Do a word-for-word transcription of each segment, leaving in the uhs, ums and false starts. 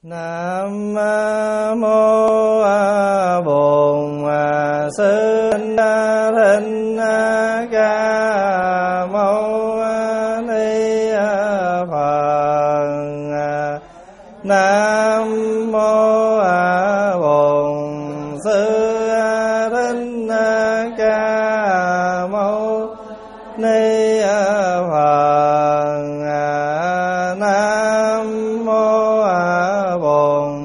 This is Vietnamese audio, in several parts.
Nam mô Bổn Sư Thích Ca Mâu Ni Phật. Nam mô Bổn Sư Thích Ca Mâu Ni Phật. Nam mô Bổn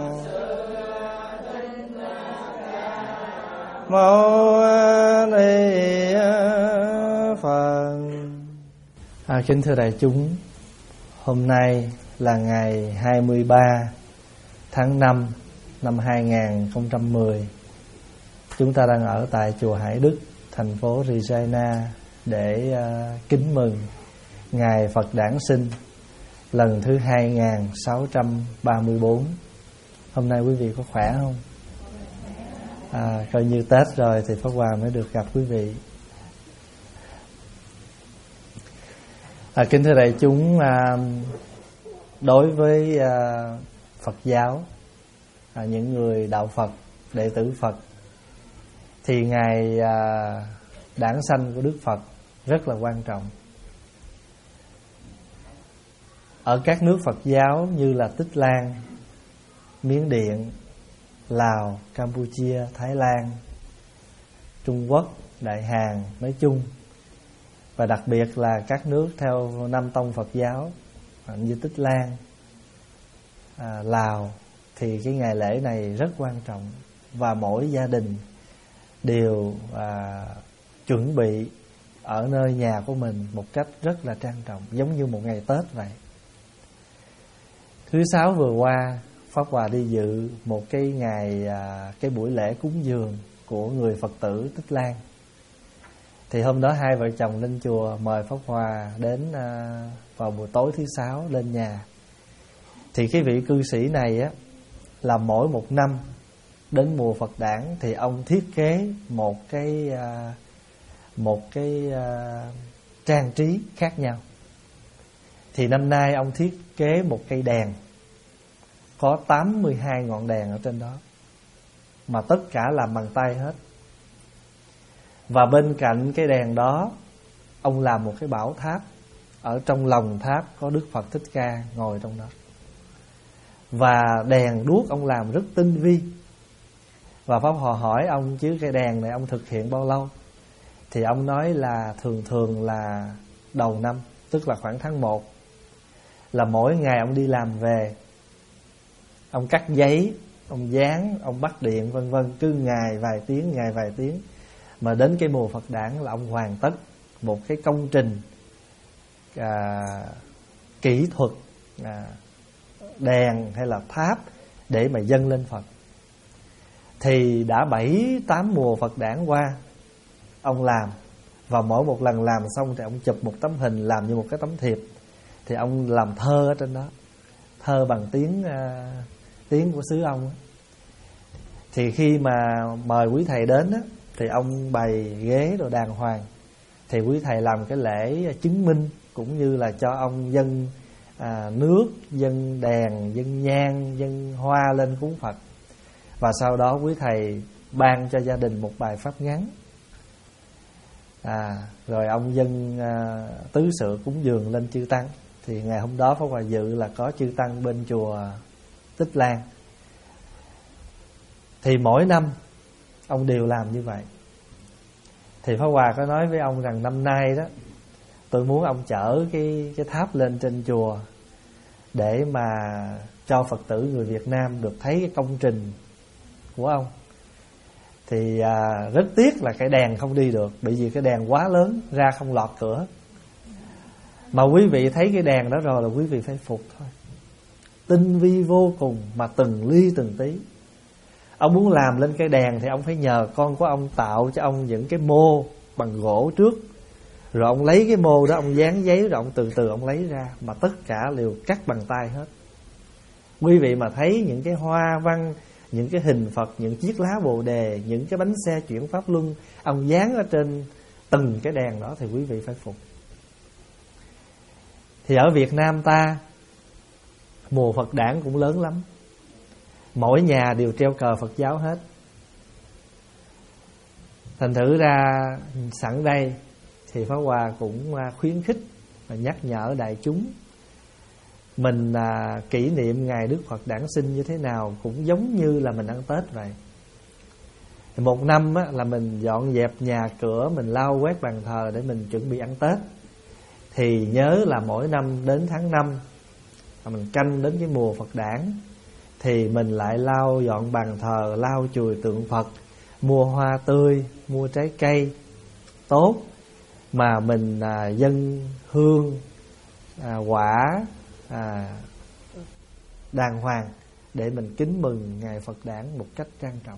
Mâu Ni Phật. À, kính thưa đại chúng, hôm nay là ngày hai mươi ba tháng năm năm hai nghìn không trăm mười. Chúng ta đang ở tại chùa Hải Đức, thành phố Regina để uh, kính mừng ngày Phật đản sinh lần thứ hai nghìn sáu trăm ba mươi bốn. Hôm nay quý vị có khỏe không? À, coi như Tết rồi thì Pháp Hòa mới được gặp quý vị. À, kính thưa đại chúng, à, đối với à, Phật giáo, à, những người đạo Phật, đệ tử Phật, thì ngày à, đản sanh của Đức Phật rất là quan trọng. Ở các nước Phật giáo như là Tích Lan, Miến Điện, Lào, Campuchia, Thái Lan, Trung Quốc, Đại Hàn nói chung, và đặc biệt là các nước theo Nam Tông Phật giáo như Tích Lan, à, Lào, thì cái ngày lễ này rất quan trọng. Và mỗi gia đình đều à, chuẩn bị ở nơi nhà của mình một cách rất là trang trọng, giống như một ngày Tết vậy. Thứ sáu vừa qua, Pháp Hòa đi dự một cái ngày à, cái buổi lễ cúng dường của người Phật tử Tích Lan. Thì hôm đó hai vợ chồng lên chùa mời Pháp Hòa đến à, vào buổi tối thứ sáu lên nhà. Thì cái vị cư sĩ này á, là mỗi một năm đến mùa Phật đản thì ông thiết kế một cái à, một cái à, trang trí khác nhau. Thì năm nay ông thiết kế một cây đèn có tám mươi hai ngọn đèn ở trên đó, mà tất cả làm bằng tay hết. Và bên cạnh cái đèn đó, ông làm một cái bảo tháp. Ở trong lòng tháp có Đức Phật Thích Ca ngồi trong đó. Và đèn đuốc ông làm rất tinh vi. Và Pháp Hòa hỏi ông, chứ cái đèn này ông thực hiện bao lâu? Thì ông nói là thường thường là đầu năm, tức là khoảng tháng một, là mỗi ngày ông đi làm về, ông cắt giấy, ông dán, ông bắt điện vân vân, cứ ngày vài tiếng, ngày vài tiếng. Mà đến cái mùa Phật đản là ông hoàn tất một cái công trình à, kỹ thuật à, đèn hay là tháp để mà dâng lên Phật. Thì đã bảy tám mùa Phật đản qua ông làm, và mỗi một lần làm xong thì ông chụp một tấm hình làm như một cái tấm thiệp. Thì ông làm thơ ở trên đó, thơ bằng tiếng à, tiếng của xứ ông. Thì khi mà mời quý thầy đến á, thì ông bày ghế rồi đàng hoàng. Thì quý thầy làm cái lễ chứng minh, cũng như là cho ông dâng à, nước, dâng đèn, dâng nhang, dâng hoa lên cúng Phật. Và sau đó quý thầy ban cho gia đình một bài pháp ngắn. à, Rồi ông dâng à, tứ sự cúng dường lên chư tăng. Thì ngày hôm đó Pháp Hòa dự là có chư tăng bên chùa Tích Lan. Thì mỗi năm ông đều làm như vậy. Thì Pháp Hòa có nói với ông rằng năm nay đó, tôi muốn ông chở cái, cái tháp lên trên chùa, để mà cho Phật tử người Việt Nam được thấy cái công trình của ông. Thì à, rất tiếc là cái đèn không đi được, bởi vì cái đèn quá lớn, ra không lọt cửa. Mà quý vị thấy cái đèn đó rồi là quý vị phải phục thôi. Tinh vi vô cùng, mà từng ly từng tí. Ông muốn làm lên cái đèn thì ông phải nhờ con của ông tạo cho ông những cái mô bằng gỗ trước. Rồi ông lấy cái mô đó, ông dán giấy, rồi ông từ từ ông lấy ra. Mà tất cả đều cắt bằng tay hết. Quý vị mà thấy những cái hoa văn, những cái hình Phật, những chiếc lá bồ đề, những cái bánh xe chuyển pháp luân, ông dán ở trên từng cái đèn đó thì quý vị phải phục. Thì ở Việt Nam ta, mùa Phật đản cũng lớn lắm. mỗi nhà đều treo cờ Phật giáo hết. Thành thử ra sẵn đây thì Pháp Hòa cũng khuyến khích và nhắc nhở đại chúng, mình à, kỷ niệm ngày Đức Phật đản sinh như thế nào cũng giống như là mình ăn Tết vậy. Một năm á, là mình dọn dẹp nhà cửa, mình lau quét bàn thờ để mình chuẩn bị ăn Tết. Thì nhớ là mỗi năm đến tháng năm mà mình canh đến cái mùa Phật đản thì mình lại lau dọn bàn thờ, lau chùi tượng Phật, mua hoa tươi, mua trái cây tốt mà mình à, dâng hương, à, quả à, đàng hoàng để mình kính mừng ngày Phật đản một cách trang trọng.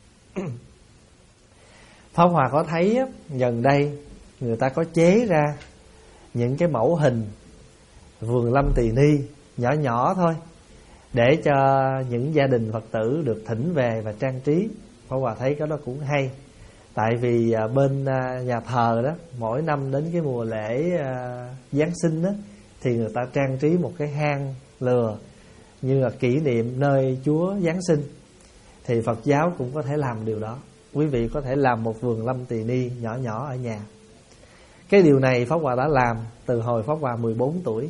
Pháp Hòa có thấy á, gần đây người ta có chế ra những cái mẫu hình vườn lâm tỳ ni nhỏ nhỏ thôi, để cho những gia đình Phật tử được thỉnh về và trang trí. Pháp Hòa thấy cái đó cũng hay. Tại vì bên nhà thờ đó, mỗi năm đến cái mùa lễ Giáng sinh đó, thì người ta trang trí một cái hang lừa như là kỷ niệm nơi Chúa Giáng sinh. Thì Phật giáo cũng có thể làm điều đó. Quý vị có thể làm một vườn lâm tỳ ni nhỏ nhỏ ở nhà. Cái điều này Pháp Hòa đã làm từ hồi Pháp Hòa mười bốn tuổi.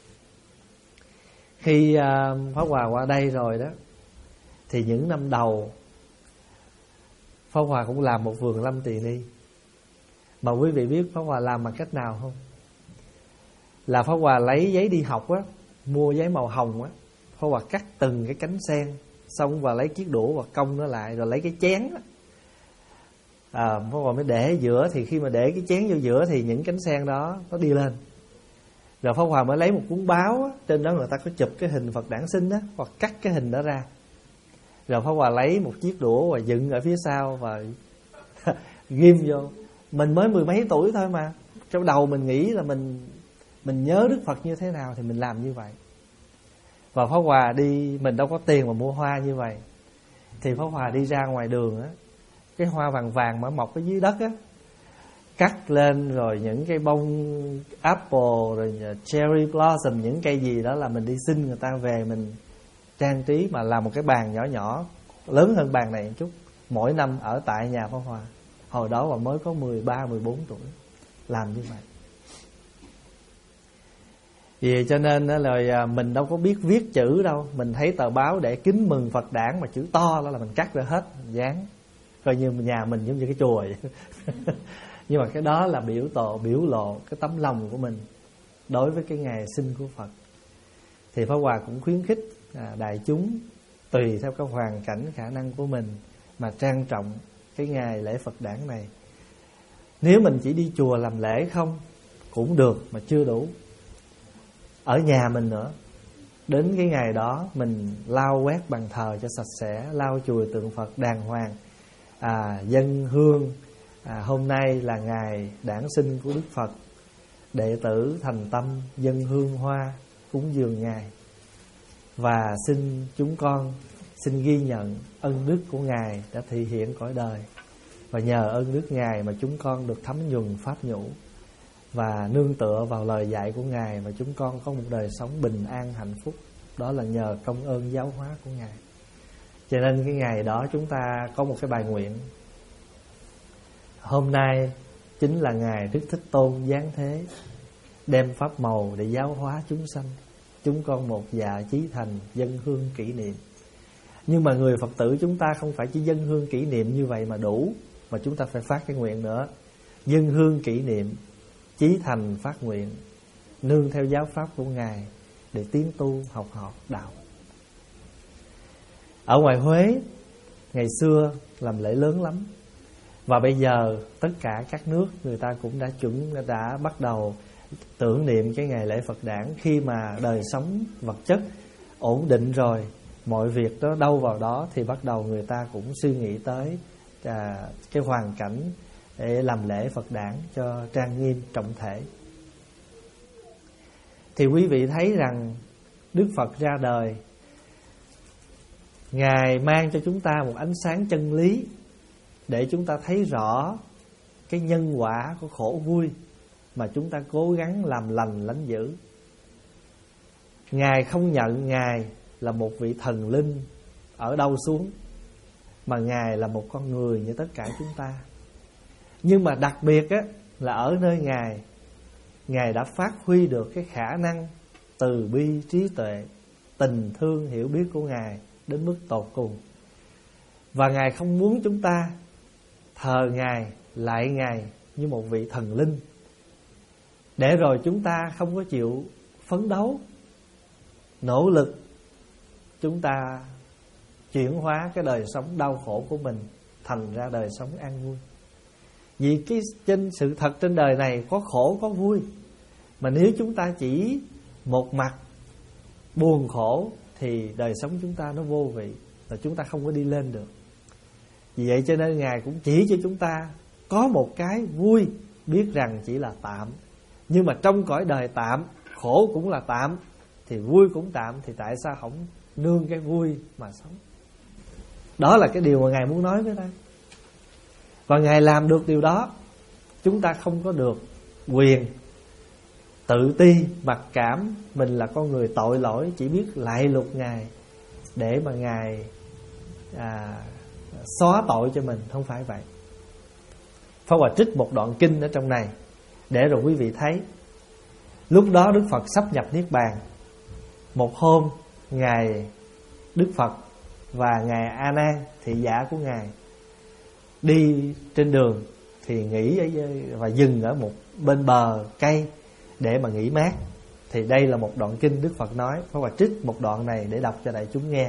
Khi Pháp Hòa qua đây rồi đó, thì những năm đầu Pháp Hòa cũng làm một vườn lâm tỳ ni. Mà quý vị biết Pháp Hòa làm bằng cách nào không? Là Pháp Hòa lấy giấy đi học á, mua giấy màu hồng á, Pháp Hòa cắt từng cái cánh sen, xong và lấy chiếc đũa và cong nó lại, rồi lấy cái chén á, à, Pháp Hòa mới để giữa. Thì khi mà để cái chén vô giữa thì những cánh sen đó nó đi lên. Rồi Pháp Hòa mới lấy một cuốn báo á, trên đó người ta có chụp cái hình Phật đản sinh á, hoặc cắt cái hình đó ra. Rồi Pháp Hòa lấy một chiếc đũa và dựng ở phía sau và ghim vô. Mình mới mười mấy tuổi thôi mà, trong đầu mình nghĩ là mình mình nhớ Đức Phật như thế nào thì mình làm như vậy. Và Pháp Hòa đi, mình đâu có tiền mà mua hoa như vậy, thì Pháp Hòa đi ra ngoài đường á, cái hoa vàng vàng mà mọc ở dưới đất á, cắt lên, rồi những cái bông apple, rồi cherry blossom, những cây gì đó là mình đi xin người ta về mình trang trí, mà làm một cái bàn nhỏ nhỏ, lớn hơn bàn này một chút, mỗi năm ở tại nhà Pháp Hòa. Hồi đó mà mới có mười ba, mười bốn tuổi làm như vậy. Vì cho nên là mình đâu có biết viết chữ đâu, mình thấy tờ báo để kính mừng Phật đản mà chữ to đó là mình cắt ra hết, mình dán, coi như nhà mình giống như cái chùa vậy. Nhưng mà cái đó là biểu tổ, biểu lộ cái tấm lòng của mình đối với cái ngày sinh của Phật. Thì Pháp Hòa cũng khuyến khích à, đại chúng tùy theo cái hoàn cảnh khả năng của mình mà trang trọng cái ngày lễ Phật đản này. Nếu mình chỉ đi chùa làm lễ không cũng được mà chưa đủ. Ở nhà mình nữa, đến cái ngày đó mình lau quét bàn thờ cho sạch sẽ, lau chùi tượng Phật đàng hoàng, à, dâng hương. À, hôm nay là ngày đản sinh của Đức Phật, đệ tử thành tâm dâng hương hoa cúng dường Ngài. Và xin chúng con xin ghi nhận ân đức của Ngài đã thị hiện cõi đời. Và nhờ ơn đức Ngài mà chúng con được thấm nhuần pháp nhũ, và nương tựa vào lời dạy của Ngài mà chúng con có một đời sống bình an hạnh phúc. Đó là nhờ công ơn giáo hóa của Ngài. Cho nên cái ngày đó chúng ta có một cái bài nguyện. Hôm nay chính là ngày Đức Thích Tôn giáng thế, đem pháp màu để giáo hóa chúng sanh. Chúng con một dạ chí thành dân hương kỷ niệm. Nhưng mà người Phật tử chúng ta không phải chỉ dân hương kỷ niệm như vậy mà đủ, mà chúng ta phải phát cái nguyện nữa. Dân hương kỷ niệm, chí thành phát nguyện, nương theo giáo pháp của Ngài để tiến tu học hỏi đạo. Ở ngoài Huế ngày xưa làm lễ lớn lắm, và bây giờ tất cả các nước người ta cũng đã chuẩn đã bắt đầu tưởng niệm cái ngày lễ Phật đản. Khi mà đời sống vật chất ổn định rồi, mọi việc đó đâu vào đó, thì bắt đầu người ta cũng suy nghĩ tới à, cái hoàn cảnh để làm lễ Phật đản cho trang nghiêm trọng thể. Thì quý vị thấy rằng Đức Phật ra đời, Ngài mang cho chúng ta một ánh sáng chân lý để chúng ta thấy rõ cái nhân quả của khổ vui mà chúng ta cố gắng làm lành lánh dữ. Ngài không nhận Ngài là một vị thần linh ở đâu xuống, mà Ngài là một con người như tất cả chúng ta. Nhưng mà đặc biệt á, là ở nơi Ngài, Ngài đã phát huy được cái khả năng từ bi, trí tuệ, tình thương, hiểu biết của Ngài đến mức tột cùng. Và Ngài không muốn chúng ta thờ Ngài, lại Ngài như một vị thần linh, để rồi chúng ta không có chịu phấn đấu, nỗ lực, chúng ta chuyển hóa cái đời sống đau khổ của mình thành ra đời sống an vui. Vì cái trên sự thật trên đời này có khổ có vui, mà nếu chúng ta chỉ một mặt buồn khổ thì đời sống chúng ta nó vô vị, và chúng ta không có đi lên được. Vì vậy cho nên Ngài cũng chỉ cho chúng ta có một cái vui, biết rằng chỉ là tạm. Nhưng mà trong cõi đời tạm, khổ cũng là tạm, thì vui cũng tạm, thì tại sao không nương cái vui mà sống? Đó là cái điều mà Ngài muốn nói với ta. Và Ngài làm được điều đó. Chúng ta không có được quyền tự ti, mặc cảm mình là con người tội lỗi, chỉ biết lạy lục Ngài để mà Ngài à, xóa tội cho mình. Không phải vậy. Pháp Hòa trích một đoạn kinh ở trong này để rồi quý vị thấy. Lúc đó Đức Phật sắp nhập Niết Bàn. Một hôm Ngài Đức Phật và Ngài A Nan, thị giả của Ngài, đi trên đường thì nghỉ và dừng ở một bên bờ cây để mà nghỉ mát. Thì đây là một đoạn kinh Đức Phật nói. Pháp Hòa trích một đoạn này để đọc cho đại chúng nghe.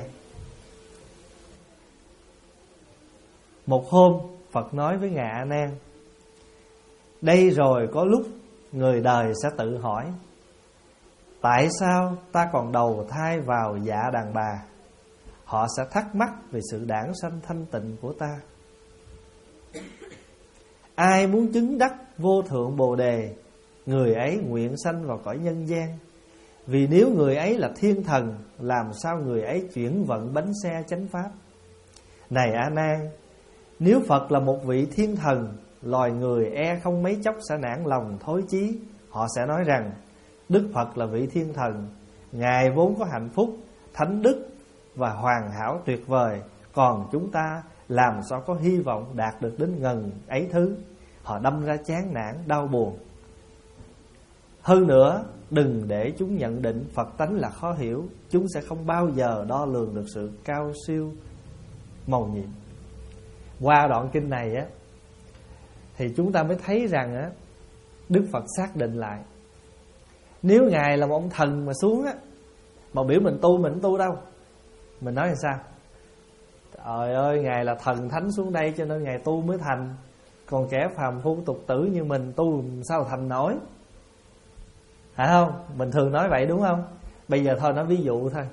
Một hôm Phật nói với Ngài A Nan: đây rồi có lúc người đời sẽ tự hỏi, tại sao ta còn đầu thai vào dạ đàn bà? Họ sẽ thắc mắc về sự đản sanh thanh tịnh của ta. Ai muốn chứng đắc vô thượng bồ đề, người ấy nguyện sanh vào cõi nhân gian. Vì nếu người ấy là thiên thần, làm sao người ấy chuyển vận bánh xe chánh pháp? Này A Nan, nếu Phật là một vị thiên thần, loài người e không mấy chốc sẽ nản lòng thối chí. Họ sẽ nói rằng Đức Phật là vị thiên thần, Ngài vốn có hạnh phúc, thánh đức và hoàn hảo tuyệt vời, còn chúng ta làm sao có hy vọng đạt được đến ngần ấy thứ. Họ đâm ra chán nản, đau buồn. Hơn nữa, đừng để chúng nhận định Phật tánh là khó hiểu. Chúng sẽ không bao giờ đo lường được sự cao siêu mầu nhiệm. Qua đoạn kinh này á, thì chúng ta mới thấy rằng á, Đức Phật xác định lại, nếu Ngài là một ông thần mà xuống á, mà biểu mình tu, mình tu đâu. Mình nói là sao? Trời ơi, Ngài là thần thánh xuống đây cho nên Ngài tu mới thành. Còn kẻ phàm phu tục tử như mình tu sao thành nổi? Phải không? Mình thường nói vậy đúng không? Bây giờ thôi nói ví dụ thôi.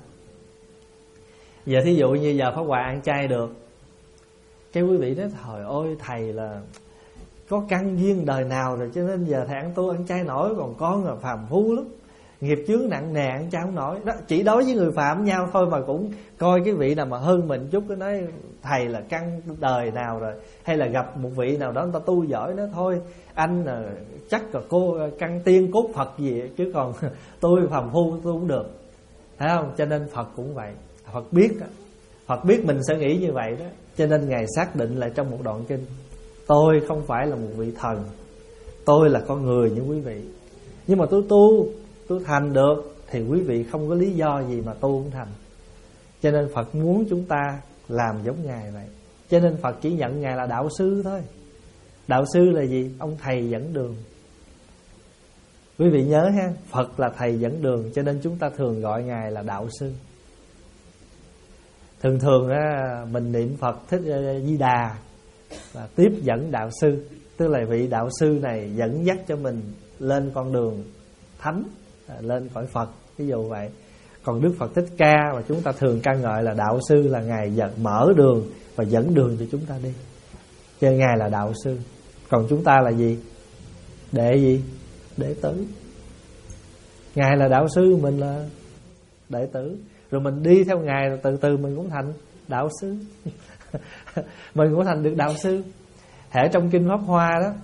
Giờ thí dụ như giờ Pháp Hòa ăn chay được, cái quý vị nói trời ơi thầy là có căn duyên đời nào rồi cho nên giờ thầy ăn tu ăn chay nổi, còn con là phàm phu lắm, nghiệp chướng nặng nề ăn chay không nổi. Đó, chỉ đối với người phàm nhau thôi mà cũng coi cái vị nào mà hơn mình chút cái nói thầy là căn đời nào rồi, hay là gặp một vị nào đó người ta tu giỏi nó thôi anh là chắc là cô căn tiên cốt Phật gì chứ còn tôi phàm phu tôi cũng được, thấy không? Cho nên Phật cũng vậy. Phật biết Phật biết mình sẽ nghĩ như vậy đó, cho nên Ngài xác định lại trong một đoạn kinh: tôi không phải là một vị thần, tôi là con người như quý vị, nhưng mà tôi tu, tôi thành được thì quý vị không có lý do gì mà tu không thành. Cho nên Phật muốn chúng ta làm giống Ngài vậy. Cho nên Phật chỉ nhận Ngài là đạo sư thôi. Đạo sư là gì? Ông thầy dẫn đường. Quý vị nhớ ha, Phật là thầy dẫn đường, cho nên chúng ta thường gọi Ngài là đạo sư. Thường thường á, mình niệm Phật Thích Di Đà và tiếp dẫn đạo sư, tức là vị đạo sư này dẫn dắt cho mình lên con đường thánh, lên cõi Phật, ví dụ vậy. Còn Đức Phật Thích Ca mà chúng ta thường ca ngợi là đạo sư, là Ngài dẫn, mở đường và dẫn đường cho chúng ta đi, cho nên Ngài là đạo sư. Còn chúng ta là gì? Đệ gì? Đệ tử. Ngài là đạo sư, mình là đệ tử. Rồi mình đi theo Ngài rồi từ từ mình cũng thành đạo sư. Mình cũng thành được đạo sư. Hệ trong Kinh Pháp Hoa đó,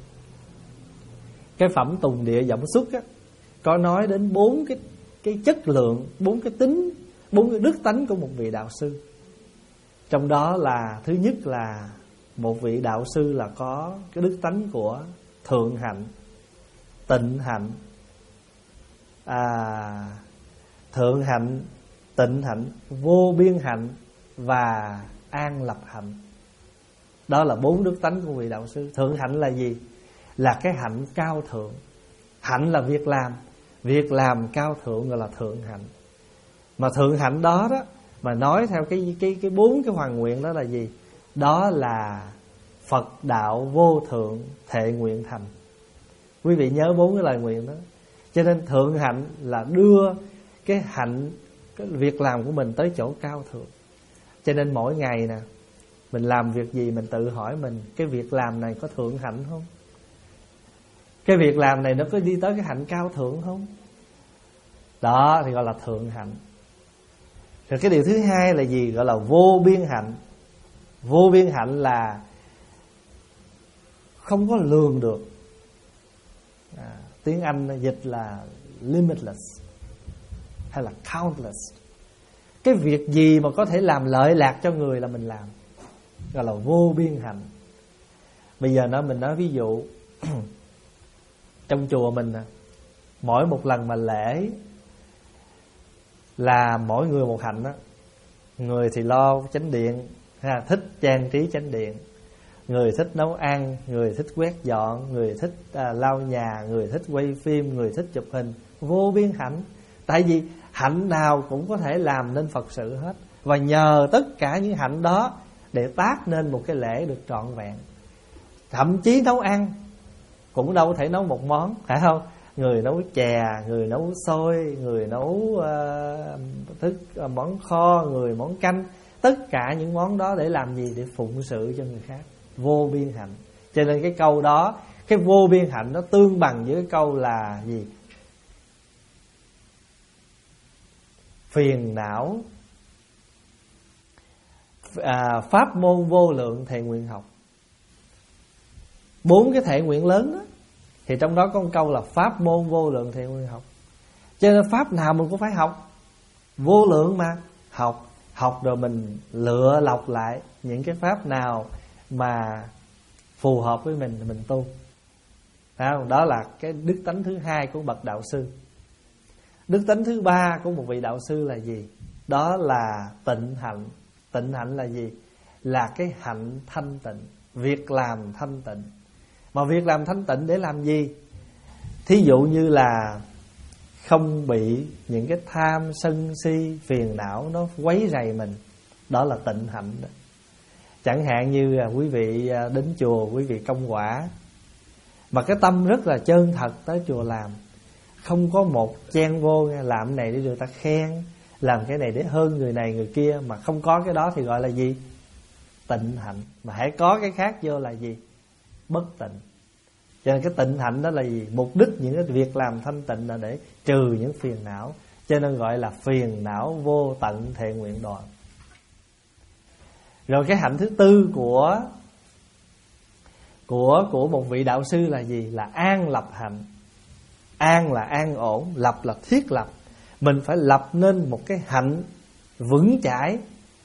cái phẩm Tùng Địa Giọng Xuất á, có nói đến bốn cái cái chất lượng, bốn cái tính, bốn cái đức tánh của một vị đạo sư. Trong đó là thứ nhất là một vị đạo sư là có cái đức tánh của thượng hạnh, tịnh hạnh, à, thượng hạnh, tịnh hạnh, vô biên hạnh và an lập hạnh. Đó là bốn đức tánh của vị đạo sư. Thượng hạnh là gì? Là cái hạnh cao thượng. Hạnh là việc làm, việc làm cao thượng gọi là thượng hạnh. Mà thượng hạnh đó đó, mà nói theo cái cái cái bốn cái hoàn nguyện đó là gì? Đó là Phật đạo vô thượng thệ nguyện thành. Quý vị nhớ bốn cái lời nguyện đó. Cho nên thượng hạnh là đưa cái hạnh, cái việc làm của mình tới chỗ cao thượng. Cho nên mỗi ngày nè, mình làm việc gì mình tự hỏi mình, cái việc làm này có thượng hạnh không? Cái việc làm này nó có đi tới cái hạnh cao thượng không? Đó thì gọi là thượng hạnh. Rồi cái điều thứ hai là gì? Gọi là vô biên hạnh. Vô biên hạnh là không có lường được. à, Tiếng Anh dịch là limitless hay là countless. Cái việc gì mà có thể làm lợi lạc cho người là mình làm, gọi là vô biên hạnh. Bây giờ nó mình nói ví dụ trong chùa mình mỗi một lần mà lễ là mỗi người một hạnh đó. Người thì lo chánh điện, ha, thích trang trí chánh điện, người thích nấu ăn, người thích quét dọn, người thích à, lau nhà, người thích quay phim, người thích chụp hình. Vô biên hạnh. Tại vì hạnh nào cũng có thể làm nên Phật sự hết. Và nhờ tất cả những hạnh đó để tác nên một cái lễ được trọn vẹn. Thậm chí nấu ăn cũng đâu thể nấu một món, phải không? Người nấu chè, người nấu xôi, người nấu uh, thức uh, món kho, người món canh. Tất cả những món đó để làm gì? Để phụng sự cho người khác. Vô biên hạnh. Cho nên cái câu đó, cái vô biên hạnh nó tương bằng với cái câu là gì? Phiền não à, pháp môn vô lượng thệ nguyện học. Bốn cái thệ nguyện lớn đó, thì trong đó có một câu là pháp môn vô lượng thệ nguyện học. Cho nên pháp nào mình cũng phải học. Vô lượng mà. Học Học rồi mình lựa lọc lại những cái pháp nào mà phù hợp với mình thì mình tu. Phải không? Đó là cái đức tánh thứ hai của bậc đạo sư. Đức tánh thứ ba của một vị đạo sư là gì? Đó là tịnh hạnh. Tịnh hạnh là gì? Là cái hạnh thanh tịnh, việc làm thanh tịnh. Mà việc làm thanh tịnh để làm gì? Thí dụ như là không bị những cái tham, sân si, phiền não nó quấy rầy mình. Đó là tịnh hạnh đó. Chẳng hạn như quý vị đến chùa, quý vị công quả mà cái tâm rất là chân thật tới chùa làm, không có một chen vô làm cái này để người ta khen, làm cái này để hơn người này người kia, mà không có cái đó thì gọi là gì? Tịnh hạnh. Mà hãy có cái khác vô là gì? Bất tịnh. Cho nên cái tịnh hạnh đó là gì? Mục đích những cái việc làm thanh tịnh là để trừ những phiền não. Cho nên gọi là phiền não vô tận thệ nguyện đoàn. Rồi cái hạnh thứ tư của Của của một vị đạo sư là gì? Là an lập hạnh. An là an ổn, lập là thiết lập. Mình phải lập nên một cái hạnh vững chãi.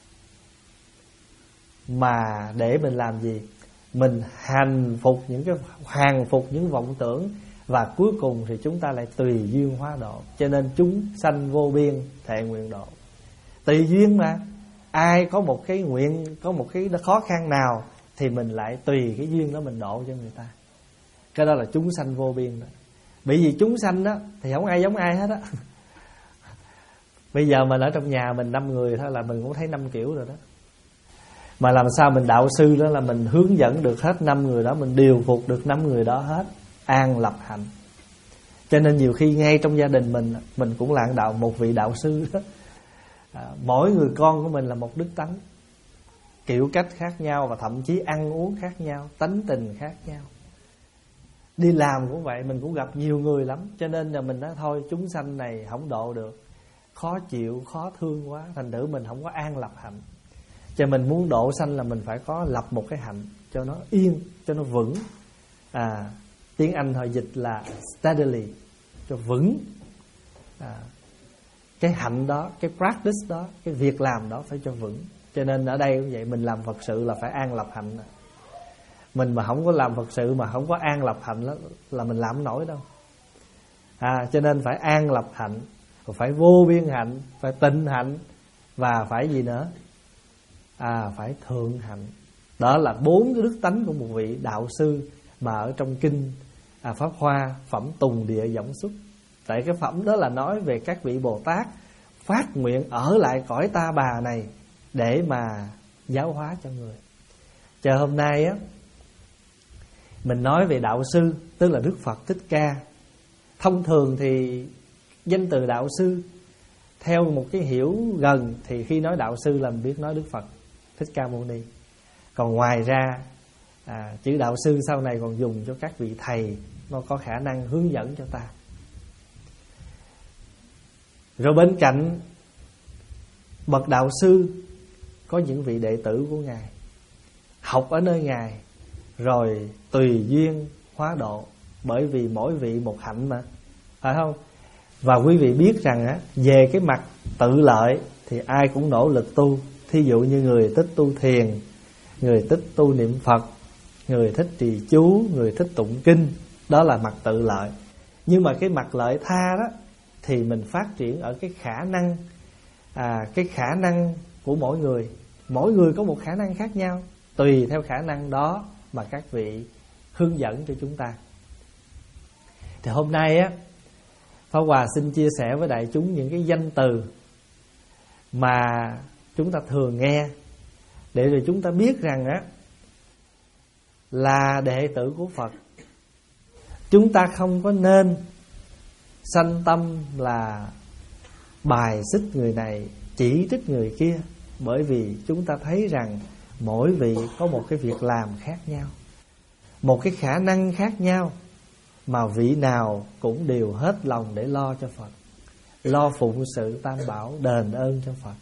Mà để mình làm gì? Mình hành phục những cái hàng phục những vọng tưởng. Và cuối cùng thì chúng ta lại tùy duyên hóa độ. Cho nên chúng sanh vô biên thệ nguyện độ. Tùy duyên mà. Ai có một cái nguyện, có một cái khó khăn nào thì mình lại tùy cái duyên đó mình độ cho người ta. Cái đó là chúng sanh vô biên đó. Bởi vì chúng sanh đó thì không ai giống ai hết á. Bây giờ mình ở trong nhà mình năm người thôi là mình cũng thấy năm kiểu rồi đó. Mà làm sao mình đạo sư đó là mình hướng dẫn được hết năm người đó, mình điều phục được năm người đó hết. An lập hạnh. Cho nên nhiều khi ngay trong gia đình mình, mình cũng lạng đạo một vị đạo sư đó. À, mỗi người con của mình là một đức tánh, kiểu cách khác nhau, và thậm chí ăn uống khác nhau, tánh tình khác nhau. Đi làm cũng vậy, mình cũng gặp nhiều người lắm. Cho nên là mình nói thôi, chúng sanh này không độ được, khó chịu, khó thương quá, thành thử mình không có an lập hạnh. Cho mình muốn độ sanh là mình phải có lập một cái hạnh cho nó yên, cho nó vững. à, Tiếng Anh họ dịch là steadily, cho vững. à, Cái hạnh đó, cái practice đó, cái việc làm đó phải cho vững, Cho nên ở đây cũng vậy, mình làm Phật sự là phải an lập hạnh. Mình mà không có làm Phật sự mà không có an lập hạnh đó, là mình làm không nổi đâu. à, Cho nên phải an lập hạnh, phải vô biên hạnh, phải tịnh hạnh, và phải gì nữa? À, phải thượng hạnh. Đó là bốn cái đức tánh của một vị đạo sư mà ở trong kinh à, Pháp Hoa phẩm Tùng Địa Võng Xuất. Tại cái phẩm đó là nói về các vị Bồ Tát phát nguyện ở lại cõi Ta Bà này để mà giáo hóa cho người. Chờ hôm nay á, mình nói về đạo sư, tức là Đức Phật Thích Ca. Thông thường thì danh từ đạo sư, theo một cái hiểu gần, thì khi nói đạo sư là mình biết nói Đức Phật Thích Ca Mâu Ni. Còn ngoài ra à, chữ đạo sư sau này còn dùng cho các vị thầy, nó có khả năng hướng dẫn cho ta. Rồi bên cạnh bậc đạo sư có những vị đệ tử của Ngài, học ở nơi Ngài, rồi tùy duyên hóa độ. Bởi vì mỗi vị một hạnh mà, phải không? Và quý vị biết rằng á, về cái mặt tự lợi thì ai cũng nỗ lực tu. Thí dụ như người thích tu thiền, người thích tu niệm Phật, người thích trì chú, người thích tụng kinh, đó là mặt tự lợi. Nhưng mà cái mặt lợi tha đó thì mình phát triển ở cái khả năng à, cái khả năng của mỗi người. Mỗi người có một khả năng khác nhau, tùy theo khả năng đó mà các vị hướng dẫn cho chúng ta. Thì hôm nay á, Pháp Hòa xin chia sẻ với đại chúng những cái danh từ mà chúng ta thường nghe, để rồi chúng ta biết rằng á, là đệ tử của Phật, chúng ta không có nên sanh tâm là bài xích người này, chỉ trích người kia. Bởi vì chúng ta thấy rằng mỗi vị có một cái việc làm khác nhau, một cái khả năng khác nhau, mà vị nào cũng đều hết lòng để lo cho Phật, lo phụng sự Tam Bảo, đền ơn cho Phật.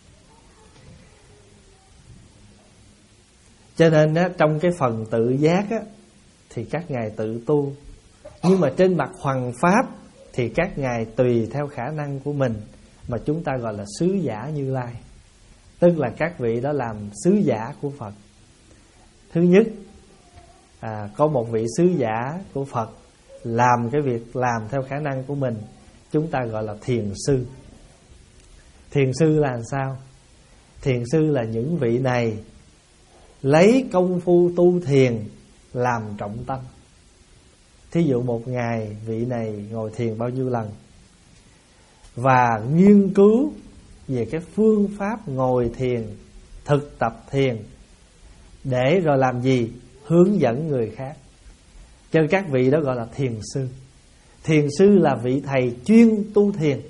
Cho nên á, trong cái phần tự giác á, thì các ngài tự tu. Nhưng mà trên mặt hoằng pháp thì các ngài tùy theo khả năng của mình mà chúng ta gọi là sứ giả Như Lai. Tức là các vị đó làm sứ giả của Phật. Thứ nhất, à, có một vị sứ giả của Phật làm cái việc làm theo khả năng của mình, chúng ta gọi là thiền sư. Thiền sư là làm sao? Thiền sư là những vị này lấy công phu tu thiền làm trọng tâm. Thí dụ một ngày vị này ngồi thiền bao nhiêu lần, và nghiên cứu về cái phương pháp ngồi thiền, thực tập thiền, để rồi làm gì? Hướng dẫn người khác. Cho các vị đó gọi là thiền sư. Thiền sư là vị thầy chuyên tu thiền,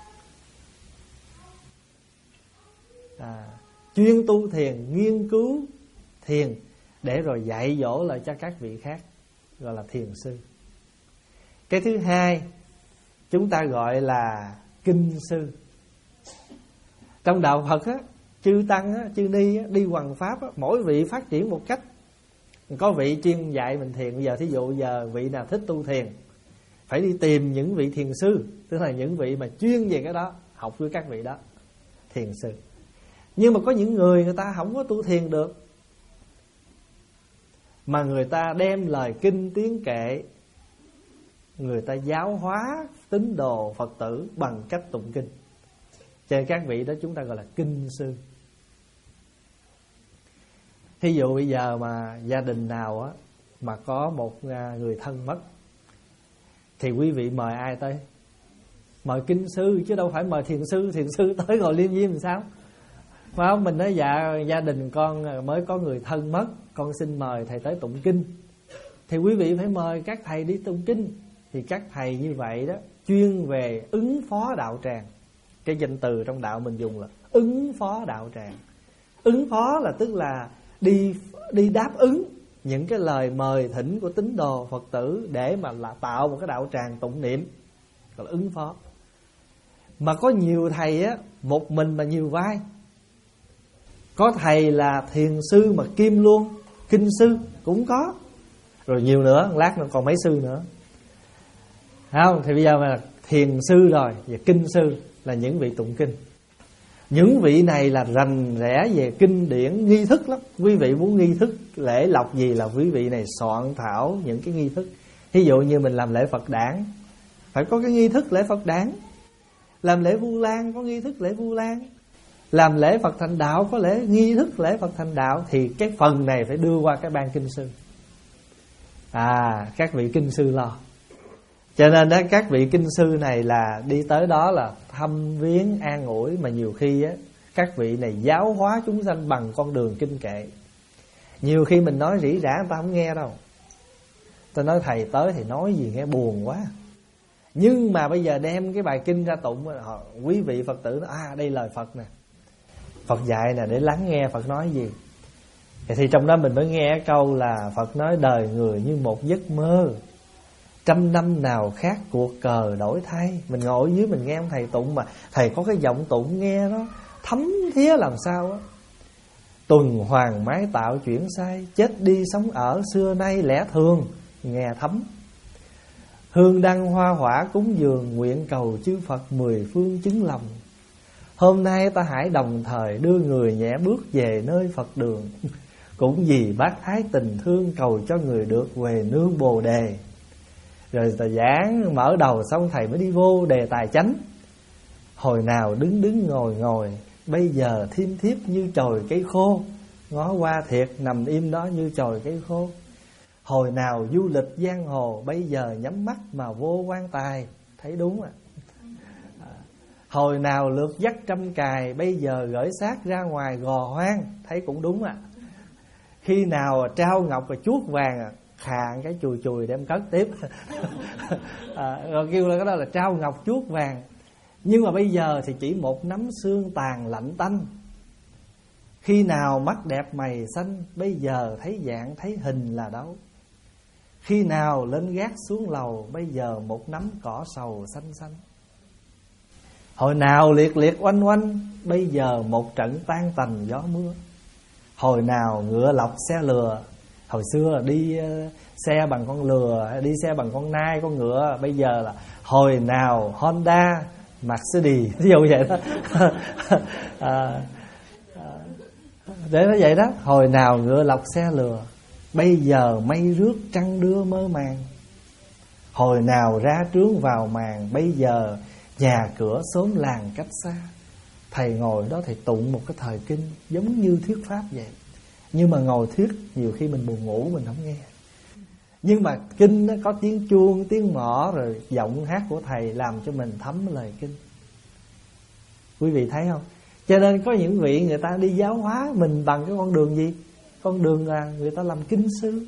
à, chuyên tu thiền, nghiên cứu thiền, để rồi dạy dỗ lại cho các vị khác, gọi là thiền sư. Cái thứ hai chúng ta gọi là kinh sư. Trong đạo Phật á, chư tăng á, chư ni á, đi hoằng pháp á, mỗi vị phát triển một cách. Có vị chuyên dạy mình thiền. Bây giờ thí dụ giờ vị nào thích tu thiền, phải đi tìm những vị thiền sư, tức là những vị mà chuyên về cái đó, học với các vị đó, thiền sư. Nhưng mà có những người người ta không có tu thiền được, mà người ta đem lời kinh tiếng kệ, người ta giáo hóa tín đồ Phật tử bằng cách tụng kinh. Cho nên các vị đó chúng ta gọi là kinh sư. Thí dụ bây giờ mà gia đình nào á, mà có một người thân mất, thì quý vị mời ai tới? Mời kinh sư, chứ đâu phải mời thiền sư. Thiền sư tới ngồi liêm diêm làm sao? Phải không? Mình nói dạ gia đình con mới có người thân mất, con xin mời thầy tới tụng kinh, thì quý vị phải mời các thầy đi tụng kinh. Thì các thầy như vậy đó chuyên về ứng phó đạo tràng. Cái danh từ trong đạo mình dùng là ứng phó đạo tràng. Ứng phó là tức là đi đi đáp ứng những cái lời mời thỉnh của tín đồ Phật tử để mà là tạo một cái đạo tràng tụng niệm, gọi là ứng phó. Mà có nhiều thầy á, một mình mà nhiều vai. Có thầy là thiền sư mà kim luôn, kinh sư cũng có. Rồi nhiều nữa, lát nữa còn mấy sư nữa, không? Thì bây giờ mà thiền sư rồi và kinh sư là những vị tụng kinh. Những vị này là rành rẽ về kinh điển nghi thức lắm. Quý vị muốn nghi thức lễ lộc gì là quý vị này soạn thảo những cái nghi thức. Ví dụ như mình làm lễ Phật đản, phải có cái nghi thức lễ Phật đản. Làm lễ Vu Lan có nghi thức lễ Vu Lan. Làm lễ Phật thành đạo có lễ nghi thức lễ Phật thành đạo. Thì cái phần này phải đưa qua cái ban kinh sư. À, các vị kinh sư lo. Cho nên đó, các vị kinh sư này là đi tới đó là thăm viếng an ủi. Mà nhiều khi á, các vị này giáo hóa chúng sanh bằng con đường kinh kệ. Nhiều khi mình nói rỉ rả người ta không nghe đâu. Tôi nói thầy tới thì nói gì nghe buồn quá. Nhưng mà bây giờ đem cái bài kinh ra tụng, họ, quý vị Phật tử nói, à đây lời Phật nè, Phật dạy nè, để lắng nghe Phật nói gì. Thì trong đó mình mới nghe câu là Phật nói đời người như một giấc mơ, trăm năm nào khác cuộc cờ đổi thay. Mình ngồi dưới mình nghe ông thầy tụng, mà thầy có cái giọng tụng nghe nó thấm thía làm sao á. Tuần hoàn mái tạo chuyển sai, chết đi sống ở xưa nay lẽ thường, nghe thấm. Hương đăng hoa hỏa cúng dường, nguyện cầu chư Phật mười phương chứng lòng. Hôm nay ta hãy đồng thời đưa người nhẹ bước về nơi Phật đường. Cũng vì bác ái tình thương cầu cho người được về nương Bồ Đề. Rồi ta giảng mở đầu xong thầy mới đi vô đề tài chánh. Hồi nào đứng đứng ngồi ngồi, bây giờ thiêm thiếp như chồi cây khô. Ngó qua thiệt nằm im đó như chồi cây khô. Hồi nào du lịch giang hồ, bây giờ nhắm mắt mà vô quan tài. Thấy đúng à. Hồi nào lượt dắt trăm cài, bây giờ gửi xác ra ngoài gò hoang. Thấy cũng đúng à. Khi nào trao ngọc và chuốt vàng, khàn cái chùi chùi đem cất tiếp. à, Rồi kêu là cái đó là trao ngọc chuốt vàng. Nhưng mà bây giờ thì chỉ một nắm xương tàn lạnh tanh. Khi nào mắt đẹp mày xanh, bây giờ thấy dạng thấy hình là đâu. Khi nào lên gác xuống lầu, bây giờ một nắm cỏ sầu xanh xanh. Hồi nào liệt liệt oanh oanh, bây giờ một trận tan tành gió mưa. Hồi nào ngựa lọc xe lừa, hồi xưa đi uh, xe bằng con lừa, đi xe bằng con nai, con ngựa. Bây giờ là hồi nào Honda, Mercedes, ví dụ vậy đó. à, à, Để nó vậy đó. Hồi nào ngựa lọc xe lừa, bây giờ mây rước trăng đưa mơ màng. Hồi nào ra trướng vào màn, bây giờ nhà cửa xóm làng cách xa. Thầy ngồi đó thầy tụng một cái thời kinh giống như thuyết pháp vậy. Nhưng mà ngồi thuyết nhiều khi mình buồn ngủ mình không nghe. Nhưng mà kinh nó có tiếng chuông, tiếng mõ, rồi giọng hát của thầy làm cho mình thấm lời kinh. Quý vị thấy không? Cho nên có những vị người ta đi giáo hóa mình bằng cái con đường gì? Con đường là người ta làm kinh sư.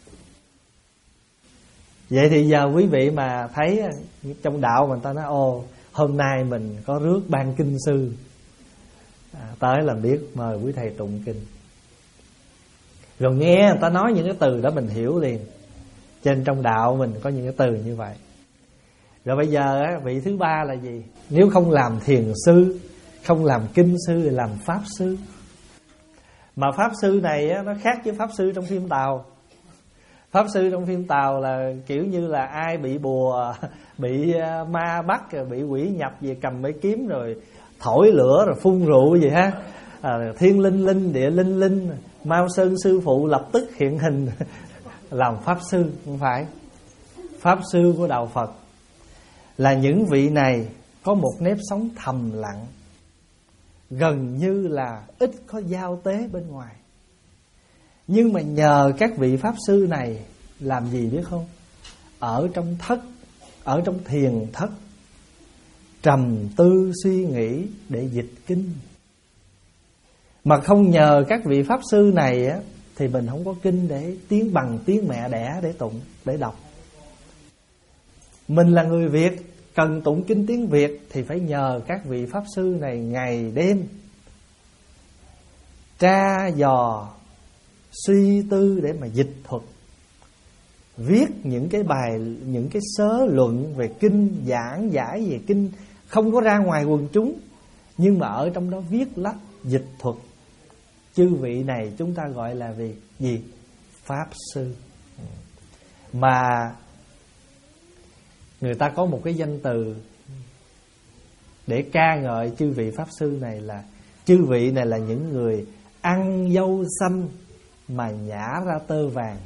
Vậy thì giờ quý vị mà thấy trong đạo mà người ta nói ồ, hôm nay mình có rước ban kinh sư, à, tới là biết mời quý thầy tụng kinh. Rồi nghe người ta nói những cái từ đó mình hiểu liền. Trên trong đạo mình có những cái từ như vậy. Rồi bây giờ á, vị thứ ba là gì? Nếu không làm thiền sư, không làm kinh sư thì làm pháp sư. Mà pháp sư này á, nó khác với pháp sư trong phim Tàu. Pháp sư trong phim Tàu là kiểu như là ai bị bùa, bị ma bắt, bị quỷ nhập về cầm mấy kiếm rồi thổi lửa rồi phun rượu gì ha. À, thiên linh linh, địa linh linh, Mao Sơn sư phụ lập tức hiện hình. Làm pháp sư. Không phải. Pháp sư của đạo Phật là những vị này có một nếp sống thầm lặng, gần như là ít có giao tế bên ngoài. Nhưng mà nhờ các vị pháp sư này làm gì biết không? Ở trong thất, ở trong thiền thất, trầm tư suy nghĩ để dịch kinh. Mà không nhờ các vị pháp sư này á, thì mình không có kinh để tiếng bằng tiếng mẹ đẻ để tụng, để đọc. Mình là người Việt, cần tụng kinh tiếng Việt thì phải nhờ các vị pháp sư này ngày đêm tra dò, suy tư để mà dịch thuật, viết những cái bài, những cái sớ luận về kinh, giảng giải về kinh, không có ra ngoài quần chúng, nhưng mà ở trong đó viết lách dịch thuật. Chư vị này chúng ta gọi là vì gì? Pháp sư. Mà người ta có một cái danh từ để ca ngợi chư vị pháp sư này là Chư vị này là những người ăn dâu xanh mà nhả ra tơ vàng.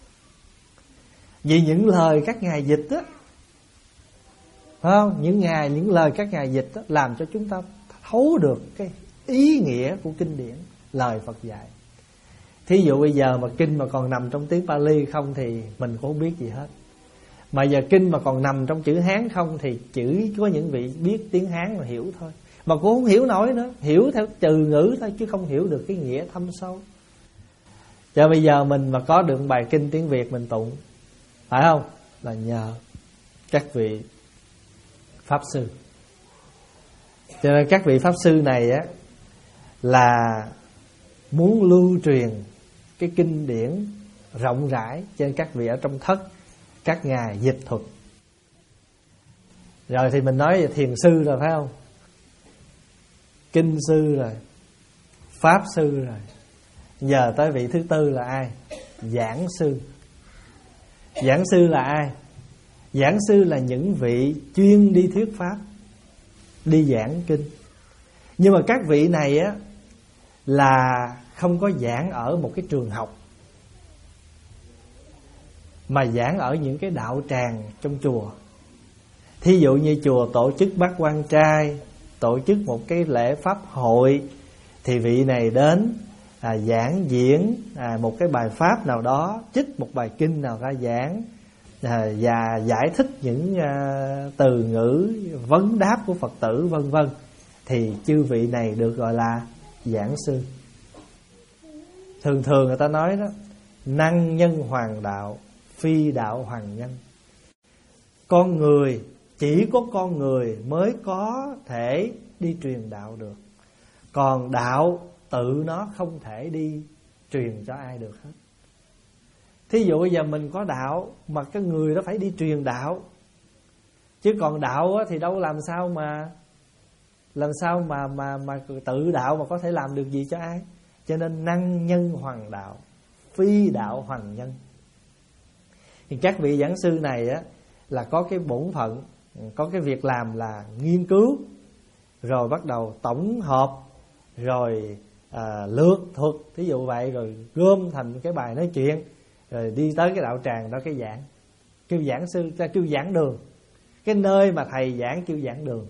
Vì những lời các ngài dịch á, phải không? Những ngài, những lời các ngài dịch á, làm cho chúng ta thấu được cái ý nghĩa của kinh điển, lời Phật dạy. Thí dụ bây giờ mà kinh mà còn nằm trong tiếng Pali không thì mình cũng không biết gì hết. Mà giờ kinh mà còn nằm trong chữ Hán không thì chỉ có những vị biết tiếng Hán mà hiểu thôi. Mà cũng không hiểu nổi nữa, hiểu theo từ ngữ thôi chứ không hiểu được cái nghĩa thâm sâu. Cho bây giờ mình mà có được bài kinh tiếng Việt mình tụng, phải không? Là nhờ các vị Pháp Sư. Cho nên các vị Pháp Sư này á là muốn lưu truyền cái kinh điển rộng rãi, cho nên các vị ở trong thất các ngài dịch thuật. Rồi thì mình nói về thiền sư rồi, phải không? Kinh sư rồi, Pháp sư rồi. Giờ tới vị thứ tư là ai? Giảng sư. Giảng sư là ai? Giảng sư là những vị chuyên đi thuyết pháp, đi giảng kinh. Nhưng mà các vị này á là không có giảng ở một cái trường học, mà giảng ở những cái đạo tràng trong chùa. Thí dụ như chùa tổ chức bát quan trai, tổ chức một cái lễ pháp hội, thì vị này đến à, giảng diễn à, một cái bài pháp nào đó, trích một bài kinh nào ra giảng à, và giải thích những à, từ ngữ vấn đáp của Phật tử vân vân, thì chư vị này được gọi là giảng sư. Thường thường người ta nói đó, năng nhân hoàng đạo, phi đạo hoàng nhân. Con người, chỉ có con người mới có thể đi truyền đạo được. Còn đạo tự nó không thể đi truyền cho ai được hết. Thí dụ bây giờ mình có đạo mà cái người đó phải đi truyền đạo. Chứ còn đạo thì đâu làm sao mà Làm sao mà mà mà tự đạo mà có thể làm được gì cho ai. Cho nên năng nhân hoàng đạo, phi đạo hoàng nhân. Thì các vị giảng sư này á là có cái bổn phận, có cái việc làm là nghiên cứu, rồi bắt đầu tổng hợp, rồi à, lược thuật, thí dụ vậy, rồi gom thành cái bài nói chuyện, rồi đi tới cái đạo tràng đó cái giảng. Kêu giảng sư, ta kêu giảng đường. Cái nơi mà thầy giảng kêu giảng đường.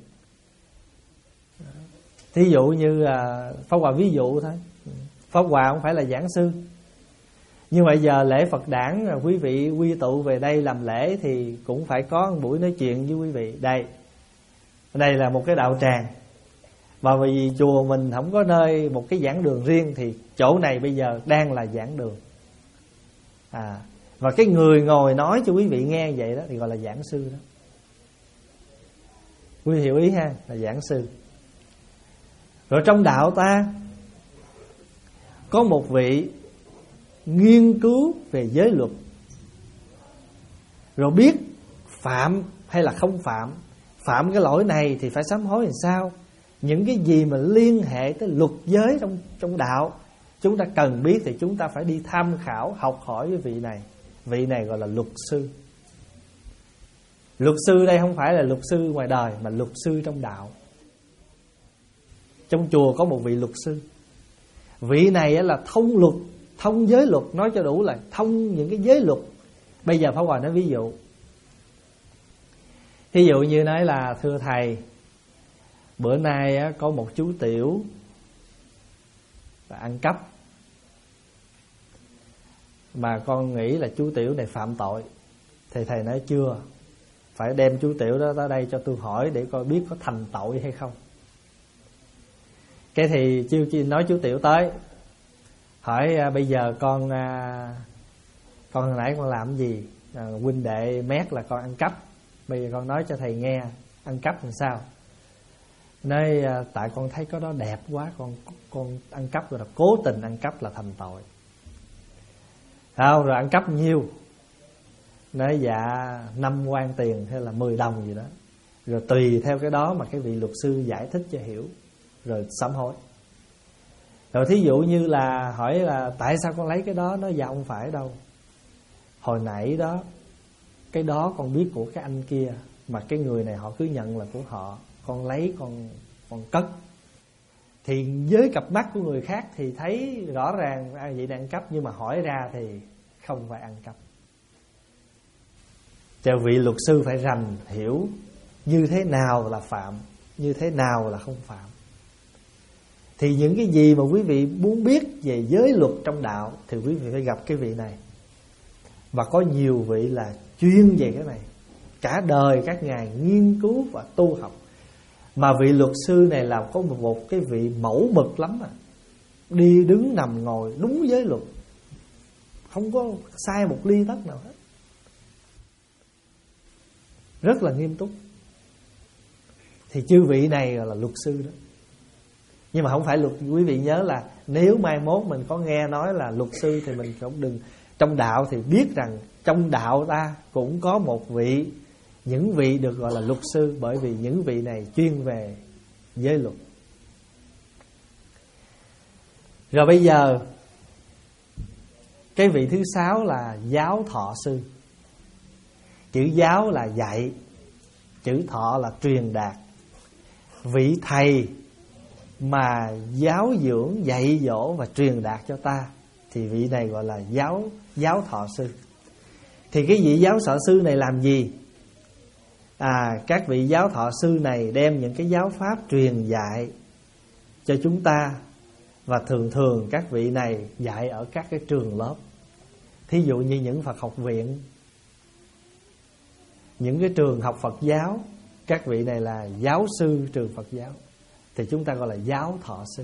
Thí dụ như à, Pháp Hòa ví dụ thôi, Pháp Hòa không phải là giảng sư, nhưng mà giờ lễ Phật đản, quý vị quy tụ về đây làm lễ thì cũng phải có một buổi nói chuyện với quý vị. Đây, đây là một cái đạo tràng, mà vì chùa mình không có nơi một cái giảng đường riêng, thì chỗ này bây giờ đang là giảng đường. À, và cái người ngồi nói cho quý vị nghe vậy đó thì gọi là giảng sư đó. Quý vị hiểu ý ha, là giảng sư. Rồi trong đạo ta có một vị nghiên cứu về giới luật, rồi biết phạm hay là không phạm, phạm cái lỗi này thì phải sám hối làm sao. Những cái gì mà liên hệ tới luật giới trong, trong đạo chúng ta cần biết thì chúng ta phải đi tham khảo, học hỏi với vị này. Vị này gọi là luật sư. Luật sư đây không phải là luật sư ngoài đời, mà luật sư trong đạo. Trong chùa có một vị luật sư. Vị này là thông luật, thông giới luật, nói cho đủ là thông những cái giới luật. Bây giờ Pháp Hòa nói ví dụ. Ví dụ như nói là thưa thầy, bữa nay có một chú tiểu ăn cắp, mà con nghĩ là chú tiểu này phạm tội. Thì thầy nói chưa, phải đem chú tiểu đó tới đây cho tôi hỏi để coi biết có thành tội hay không. Cái thì chiêu chi nói chú tiểu tới, hỏi à, bây giờ con à, con hồi nãy con làm cái gì? À, huynh đệ mét là con ăn cắp, bây giờ con nói cho thầy nghe ăn cắp làm sao. Nói à, tại con thấy có đó đẹp quá, con con ăn cắp rồi, là cố tình ăn cắp là thành tội. Không, rồi ăn cắp nhiêu? Nói dạ năm quan tiền hay là mười đồng gì đó. Rồi tùy theo cái đó mà cái vị luật sư giải thích cho hiểu, rồi sám hối. Rồi thí dụ như là hỏi là tại sao con lấy cái đó, nói dạ không phải đâu, hồi nãy đó cái đó con biết của cái anh kia, mà cái người này họ cứ nhận là của họ, con lấy con con cất. Thì với cặp mắt của người khác thì thấy rõ ràng à, vị này ăn cắp, nhưng mà hỏi ra thì không phải ăn cắp. Cho vị luật sư phải rành hiểu như thế nào là phạm, như thế nào là không phạm. Thì những cái gì mà quý vị muốn biết về giới luật trong đạo thì quý vị phải gặp cái vị này. Và có nhiều vị là chuyên về cái này, cả đời các ngài nghiên cứu và tu học. Mà vị luật sư này là có một, một cái vị mẫu mực lắm à. Đi đứng nằm ngồi đúng giới luật, không có sai một ly tấc nào hết, rất là nghiêm túc. Thì chư vị này là luật sư đó. Nhưng mà không phải luật, quý vị nhớ là nếu mai mốt mình có nghe nói là luật sư thì mình cũng đừng, trong đạo thì biết rằng trong đạo ta cũng có một vị, những vị được gọi là luật sư, bởi vì những vị này chuyên về giới luật. Rồi bây giờ cái vị thứ sáu là giáo thọ sư. Chữ giáo là dạy, chữ thọ là truyền đạt. Vị thầy mà giáo dưỡng, dạy dỗ và truyền đạt cho ta thì vị này gọi là giáo giáo thọ sư. Thì cái vị giáo thọ sư này làm gì? À, các vị giáo thọ sư này đem những cái giáo pháp truyền dạy cho chúng ta. Và thường thường các vị này dạy ở các cái trường lớp. Thí dụ như những Phật học viện, những cái trường học Phật giáo, các vị này là giáo sư trường Phật giáo, thì chúng ta gọi là giáo thọ sư.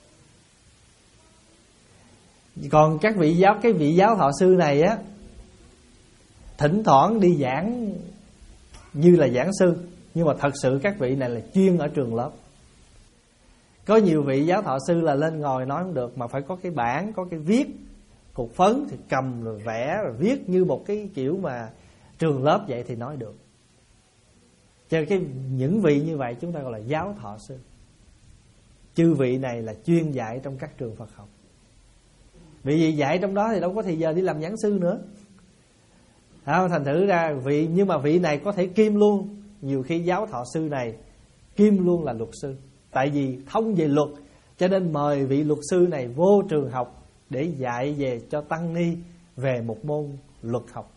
Còn các vị giáo cái vị giáo thọ sư này á, thỉnh thoảng đi giảng như là giảng sư, nhưng mà thật sự các vị này là chuyên ở trường lớp. Có nhiều vị giáo thọ sư là lên ngồi nói không được, mà phải có cái bảng, có cái viết, cục phấn thì cầm rồi vẽ rồi viết như một cái kiểu mà trường lớp vậy thì nói được. Cho nên cái những vị như vậy chúng ta gọi là giáo thọ sư. Chư vị này là chuyên dạy trong các trường Phật học. Vì vậy dạy trong đó thì đâu có thời giờ đi làm giảng sư nữa. Không, thành thử ra vị, nhưng mà vị này có thể kiêm luôn. Nhiều khi giáo thọ sư này kiêm luôn là luật sư. Tại vì thông về luật, cho nên mời vị luật sư này vô trường học để dạy về cho tăng ni về một môn luật học,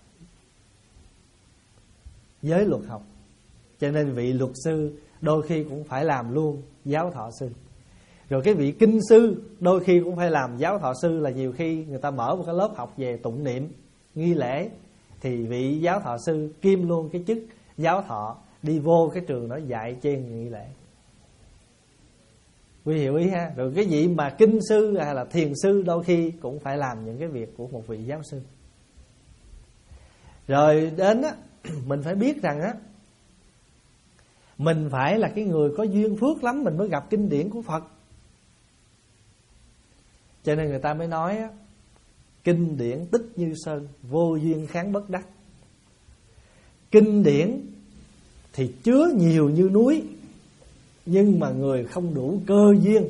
giới luật học. Cho nên vị luật sư đôi khi cũng phải làm luôn giáo thọ sư. Rồi cái vị kinh sư đôi khi cũng phải làm giáo thọ sư, là nhiều khi người ta mở một cái lớp học về tụng niệm, nghi lễ, thì vị giáo thọ sư kiêm luôn cái chức giáo thọ, đi vô cái trường đó dạy trên nghi lễ. Quý hiểu ý ha. Rồi cái vị mà kinh sư hay là thiền sư đôi khi cũng phải làm những cái việc của một vị giáo sư. Rồi đến á, mình phải biết rằng á, mình phải là cái người có duyên phước lắm mình mới gặp kinh điển của Phật. Cho nên người ta mới nói á, kinh điển tích như sơn, vô duyên kháng bất đắc. Kinh điển thì chứa nhiều như núi, nhưng mà người không đủ cơ duyên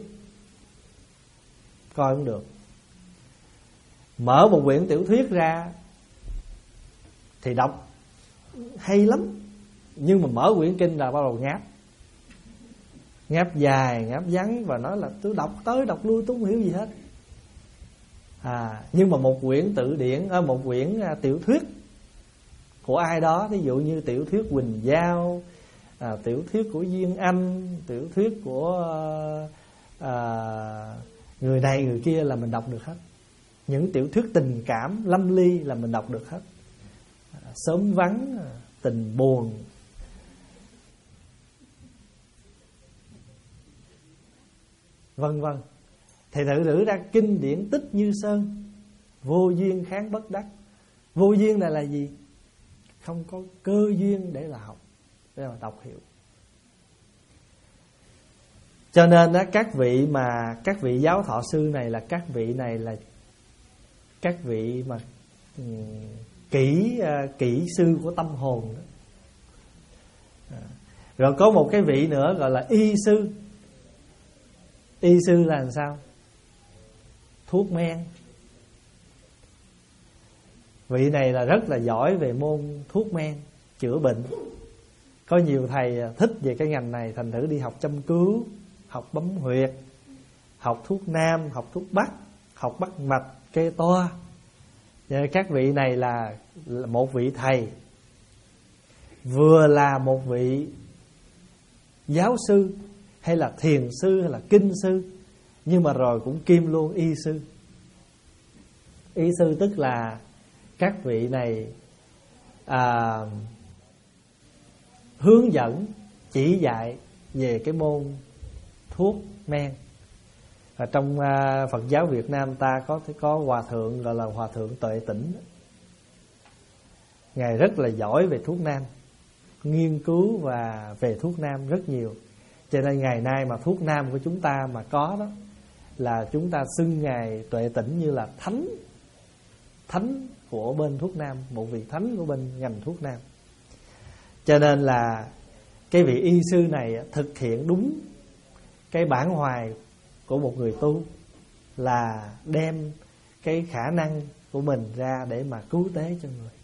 coi không được. Mở một quyển tiểu thuyết ra thì đọc hay lắm, nhưng mà mở quyển kinh là bắt đầu ngáp. Ngáp dài, ngáp vắn và nói là tôi đọc tới đọc lui tôi không hiểu gì hết. À, nhưng mà một quyển tự điển, một quyển tiểu thuyết của ai đó, ví dụ như tiểu thuyết Quỳnh Giao, à, tiểu thuyết của Duyên Anh, tiểu thuyết của à, người này người kia là mình đọc được hết. Những tiểu thuyết tình cảm lâm ly là mình đọc được hết. À, sớm vắng, tình buồn, vân vân. Thì thử thử ra kinh điển tích như sơn, vô duyên kháng bất đắc. Vô duyên này là gì? Không có cơ duyên để là học, để mà đọc hiểu. Cho nên đó, các vị mà các vị giáo thọ sư này là các vị này là các vị mà um, kỹ uh, kỹ sư của tâm hồn đó. À, rồi có một cái vị nữa gọi là y sư. Y sư là làm sao? Thuốc men. Vị này là rất là giỏi về môn thuốc men, chữa bệnh. Có nhiều thầy thích về cái ngành này, thành thử đi học châm cứu, học bấm huyệt, học thuốc nam, học thuốc bắc, học bắt mạch, kê toa. Các vị này là một vị thầy, vừa là một vị giáo sư, hay là thiền sư, hay là kinh sư, nhưng mà rồi cũng kiêm luôn y sư. Y sư tức là các vị này à, hướng dẫn, chỉ dạy về cái môn thuốc men. Và trong à, Phật giáo Việt Nam ta có có hòa thượng gọi là Hòa thượng Tuệ Tĩnh. Ngài rất là giỏi về thuốc nam, nghiên cứu và về thuốc nam rất nhiều. Cho nên ngày nay mà thuốc nam của chúng ta mà có đó, là chúng ta xưng Ngài Tuệ Tĩnh như là thánh, thánh của bên thuốc nam, một vị thánh của bên ngành thuốc nam. Cho nên là cái vị y sư này thực hiện đúng cái bản hoài của một người tu, là đem cái khả năng của mình ra để mà cứu tế cho người.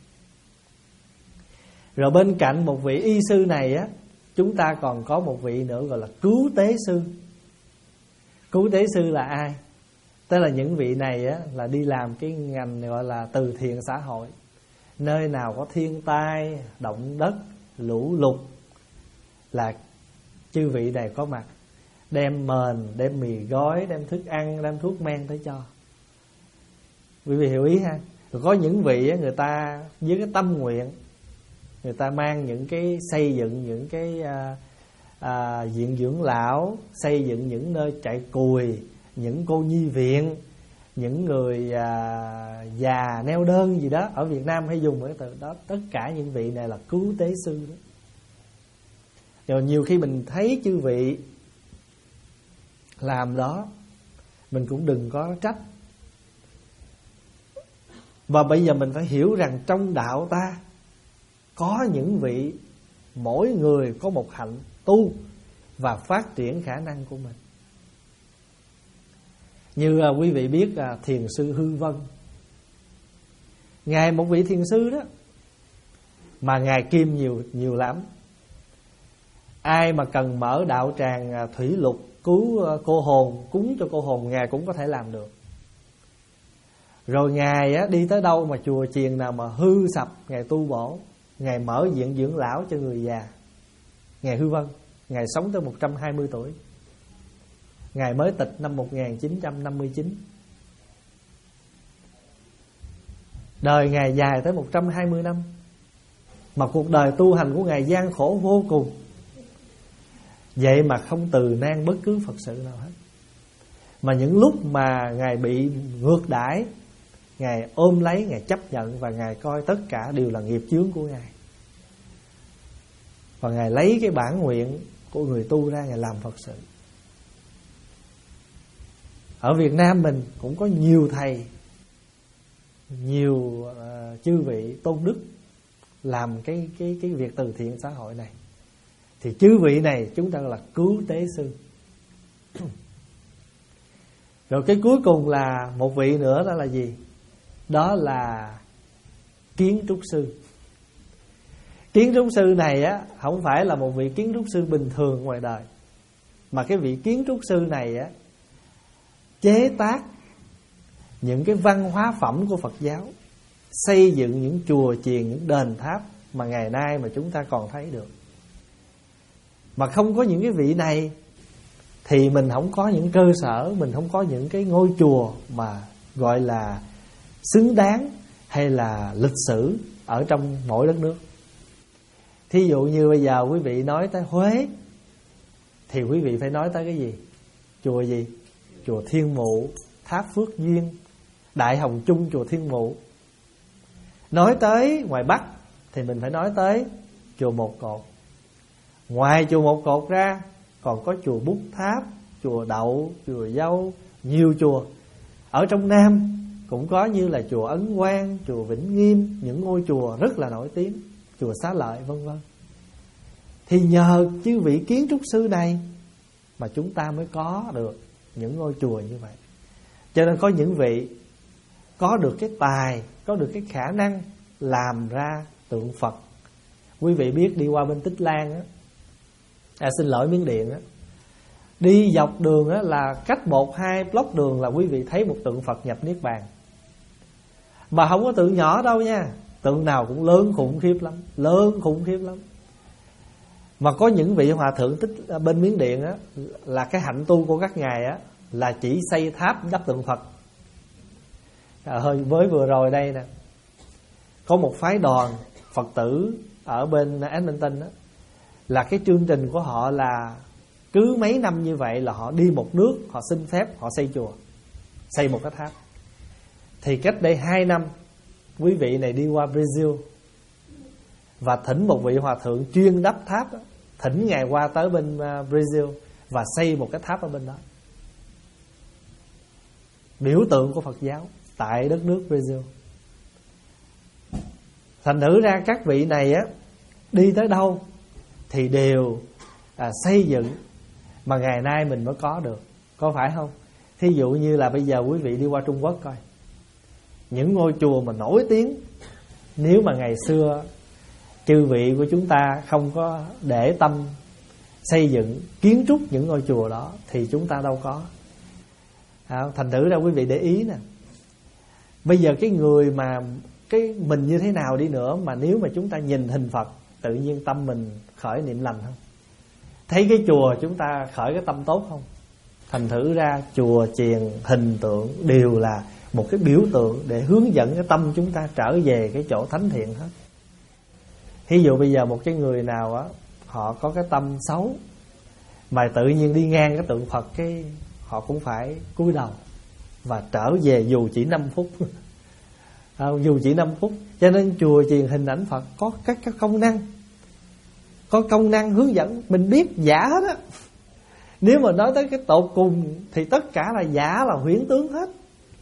Rồi bên cạnh một vị y sư này á, chúng ta còn có một vị nữa gọi là cứu tế sư. Cứu tế sư là ai? Tức là những vị này á, là đi làm cái ngành gọi là từ thiện xã hội. Nơi nào có thiên tai, động đất, lũ lụt là chư vị này có mặt, đem mền, đem mì gói, đem thức ăn, đem thuốc men tới cho. Quý vị hiểu ý ha? Rồi có những vị á, người ta với cái tâm nguyện, người ta mang những cái xây dựng những cái à, à, viện dưỡng lão, xây dựng những nơi chạy cùi, những cô nhi viện, những người à, già neo đơn gì đó. Ở Việt Nam hay dùng cái từ đó. Tất cả những vị này là cứu tế sư đó. Rồi nhiều khi mình thấy chư vị làm đó, mình cũng đừng có trách. Và bây giờ mình phải hiểu rằng trong đạo ta có những vị, mỗi người có một hạnh tu và phát triển khả năng của mình. Như à, quý vị biết à, thiền sư Hư Vân, Ngài một vị thiền sư đó, mà Ngài kiêm nhiều nhiều lắm. Ai mà cần mở đạo tràng à, thủy lục, cứu à, cô hồn, cúng cho cô hồn, Ngài cũng có thể làm được. Rồi Ngài á, đi tới đâu mà chùa chiền nào mà hư sập, Ngài tu bổ, Ngài mở viện dưỡng lão cho người già. Ngài Hư Vân, Ngài sống tới một trăm hai mươi tuổi. Ngài mới tịch năm một nghìn chín trăm năm mươi chín. Đời Ngài dài tới một trăm hai mươi năm. Mà cuộc đời tu hành của Ngài gian khổ vô cùng. Vậy mà không từ nan bất cứ Phật sự nào hết. Mà những lúc mà Ngài bị ngược đãi, Ngài ôm lấy, Ngài chấp nhận, và Ngài coi tất cả đều là nghiệp chướng của Ngài. Và Ngài lấy cái bản nguyện của người tu ra, Ngài làm Phật sự. Ở Việt Nam mình cũng có nhiều thầy, nhiều uh, chư vị tôn đức làm cái, cái, cái việc từ thiện xã hội này. Thì chư vị này chúng ta là cứu tế sư. Rồi cái cuối cùng là một vị nữa, đó là gì? Đó là kiến trúc sư. Kiến trúc sư này á, không phải là một vị kiến trúc sư bình thường ngoài đời, mà cái vị kiến trúc sư này á, chế tác những cái văn hóa phẩm của Phật giáo, xây dựng những chùa chiền, những đền tháp mà ngày nay mà chúng ta còn thấy được. Mà không có những cái vị này thì mình không có những cơ sở, mình không có những cái ngôi chùa mà gọi là xứng đáng hay là lịch sử ở trong mỗi đất nước. Thí dụ như bây giờ quý vị nói tới Huế thì quý vị phải nói tới cái gì? Chùa gì? Chùa Thiên Mụ, Tháp Phước Duyên, Đại Hồng Chung chùa Thiên Mụ. Nói tới ngoài Bắc thì mình phải nói tới chùa Một Cột. Ngoài chùa Một Cột ra còn có chùa Bút Tháp, chùa Đậu, chùa Dâu, nhiều chùa. Ở trong Nam cũng có như là chùa Ấn Quang, chùa Vĩnh Nghiêm, những ngôi chùa rất là nổi tiếng, chùa Xá Lợi vân vân. Thì nhờ chư vị kiến trúc sư này mà chúng ta mới có được những ngôi chùa như vậy. Cho nên có những vị có được cái tài, có được cái khả năng làm ra tượng Phật. Quý vị biết đi qua bên Tích Lan á, à, xin lỗi Miến Điện á, Đi dọc đường á, là cách một hai block đường là quý vị thấy một tượng Phật nhập Niết Bàn. Mà không có tượng nhỏ đâu nha, tượng nào cũng lớn khủng khiếp lắm, lớn khủng khiếp lắm. Mà có những vị hòa thượng tích bên Miến Điện á, là cái hạnh tu của các ngài á, là chỉ xây tháp đắp tượng Phật. À, hơi với vừa rồi đây nè, có một phái đoàn Phật tử ở bên Edmonton á, là cái chương trình của họ là cứ mấy năm như vậy là họ đi một nước, họ xin phép họ xây chùa, xây một cái tháp. Thì cách đây hai năm, quý vị này đi qua Brazil và thỉnh một vị hòa thượng chuyên đắp tháp, thỉnh ngài qua tới bên Brazil và xây một cái tháp ở bên đó, biểu tượng của Phật giáo tại đất nước Brazil. Thành thử ra các vị này á, đi tới đâu thì đều à, xây dựng mà ngày nay mình mới có được, có phải không? Thí dụ như là bây giờ quý vị đi qua Trung Quốc coi, những ngôi chùa mà nổi tiếng, nếu mà ngày xưa chư vị của chúng ta không có để tâm xây dựng kiến trúc những ngôi chùa đó thì chúng ta đâu có. À, thành thử ra quý vị để ý nè, bây giờ cái người mà cái mình như thế nào đi nữa, mà nếu mà chúng ta nhìn hình Phật, tự nhiên tâm mình khởi niệm lành không? Thấy cái chùa chúng ta khởi cái tâm tốt không? Thành thử ra chùa chiền hình tượng đều là một cái biểu tượng để hướng dẫn cái tâm chúng ta trở về cái chỗ thánh thiện hết. Ví dụ bây giờ một cái người nào á, họ có cái tâm xấu, mà tự nhiên đi ngang cái tượng Phật, cái họ cũng phải cúi đầu và trở về dù chỉ năm phút. À, dù chỉ năm phút. Cho nên chùa chiền hình ảnh Phật có các, các công năng, có công năng hướng dẫn. Mình biết giả hết á. Nếu mà nói tới cái tột cùng thì tất cả là giả, là huyễn tướng hết.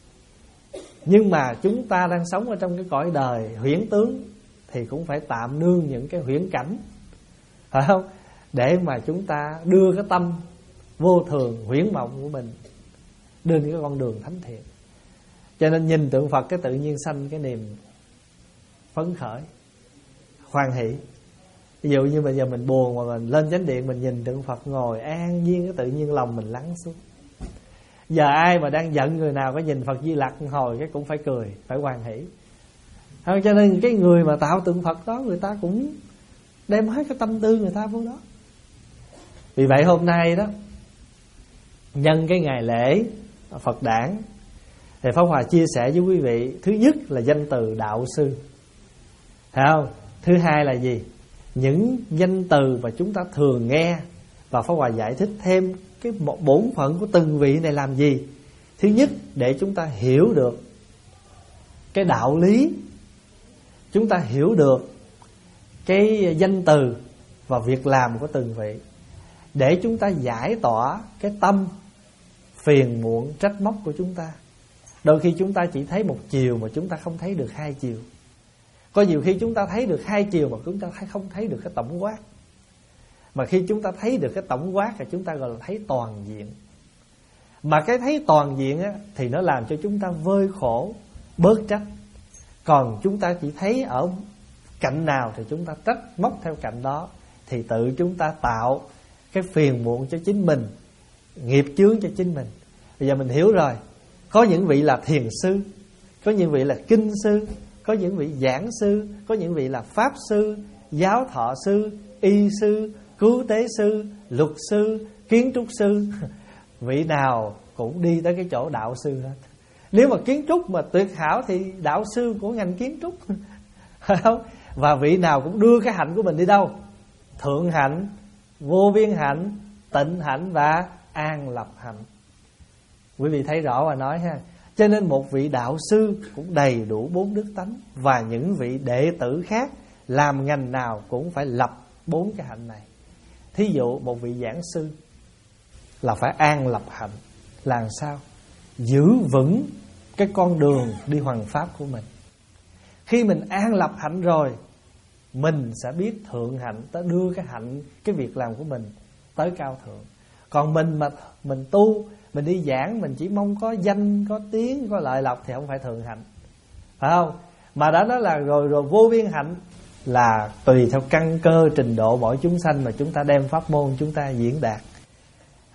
Nhưng mà chúng ta đang sống ở trong cái cõi đời huyễn tướng thì cũng phải tạm nương những cái huyễn cảnh, phải không? Để mà chúng ta đưa cái tâm vô thường huyễn mộng của mình đưa đến cái con đường thánh thiện. Cho nên nhìn tượng Phật cái tự nhiên sanh cái niềm phấn khởi, hoan hỷ. Ví dụ như bây giờ mình buồn mà mình lên chánh điện, mình nhìn tượng Phật ngồi an nhiên, cái tự nhiên lòng mình lắng xuống. Giờ ai mà đang giận người nào có nhìn Phật Di Lặc hồi cái cũng phải cười, phải hoan hỷ. Cho nên cái người mà tạo tượng Phật đó, người ta cũng đem hết cái tâm tư người ta vô đó. Vì vậy hôm nay đó, nhân cái ngày lễ Phật đản, thì Pháp Hòa chia sẻ với quý vị, thứ nhất là danh từ đạo sư, thấy không? Thứ hai là gì? Những danh từ mà chúng ta thường nghe, và Pháp Hòa giải thích thêm cái bổn phận của từng vị này làm gì. Thứ nhất, để chúng ta hiểu được cái đạo lý, chúng ta hiểu được cái danh từ và việc làm của từng vị, để chúng ta giải tỏa cái tâm phiền muộn trách móc của chúng ta. Đôi khi chúng ta chỉ thấy một chiều mà chúng ta không thấy được hai chiều. Có nhiều khi chúng ta thấy được hai chiều mà chúng ta không thấy được cái tổng quát. Mà khi chúng ta thấy được cái tổng quát thì chúng ta gọi là thấy toàn diện. Mà cái thấy toàn diện á, thì nó làm cho chúng ta vơi khổ, bớt trách. Còn chúng ta chỉ thấy ở cạnh nào thì chúng ta trách móc theo cạnh đó, thì tự chúng ta tạo cái phiền muộn cho chính mình, nghiệp chướng cho chính mình. Bây giờ mình hiểu rồi, có những vị là thiền sư, có những vị là kinh sư, có những vị giảng sư, có những vị là pháp sư, giáo thọ sư, y sư, cứu tế sư, luật sư, kiến trúc sư. Vị nào cũng đi tới cái chỗ đạo sư hết. Nếu mà kiến trúc mà tuyệt hảo thì đạo sư của ngành kiến trúc, phải không? Và vị nào cũng đưa cái hạnh của mình đi đâu? Thượng hạnh, vô biên hạnh, tịnh hạnh và an lập hạnh. Quý vị thấy rõ và nói ha. Cho nên một vị đạo sư cũng đầy đủ bốn đức tánh, và những vị đệ tử khác làm ngành nào cũng phải lập bốn cái hạnh này. Thí dụ một vị giảng sư là phải an lập hạnh. Làm sao? Giữ vững cái con đường đi hoằng pháp của mình. Khi mình an lập hạnh rồi, mình sẽ biết thượng hạnh, ta đưa cái hạnh, cái việc làm của mình tới cao thượng. Còn mình mà mình tu, mình đi giảng, mình chỉ mong có danh, có tiếng, có lợi lộc thì không phải thượng hạnh, phải không? Mà đã nói là rồi rồi vô biên hạnh là tùy theo căn cơ trình độ mỗi chúng sanh mà chúng ta đem pháp môn chúng ta diễn đạt.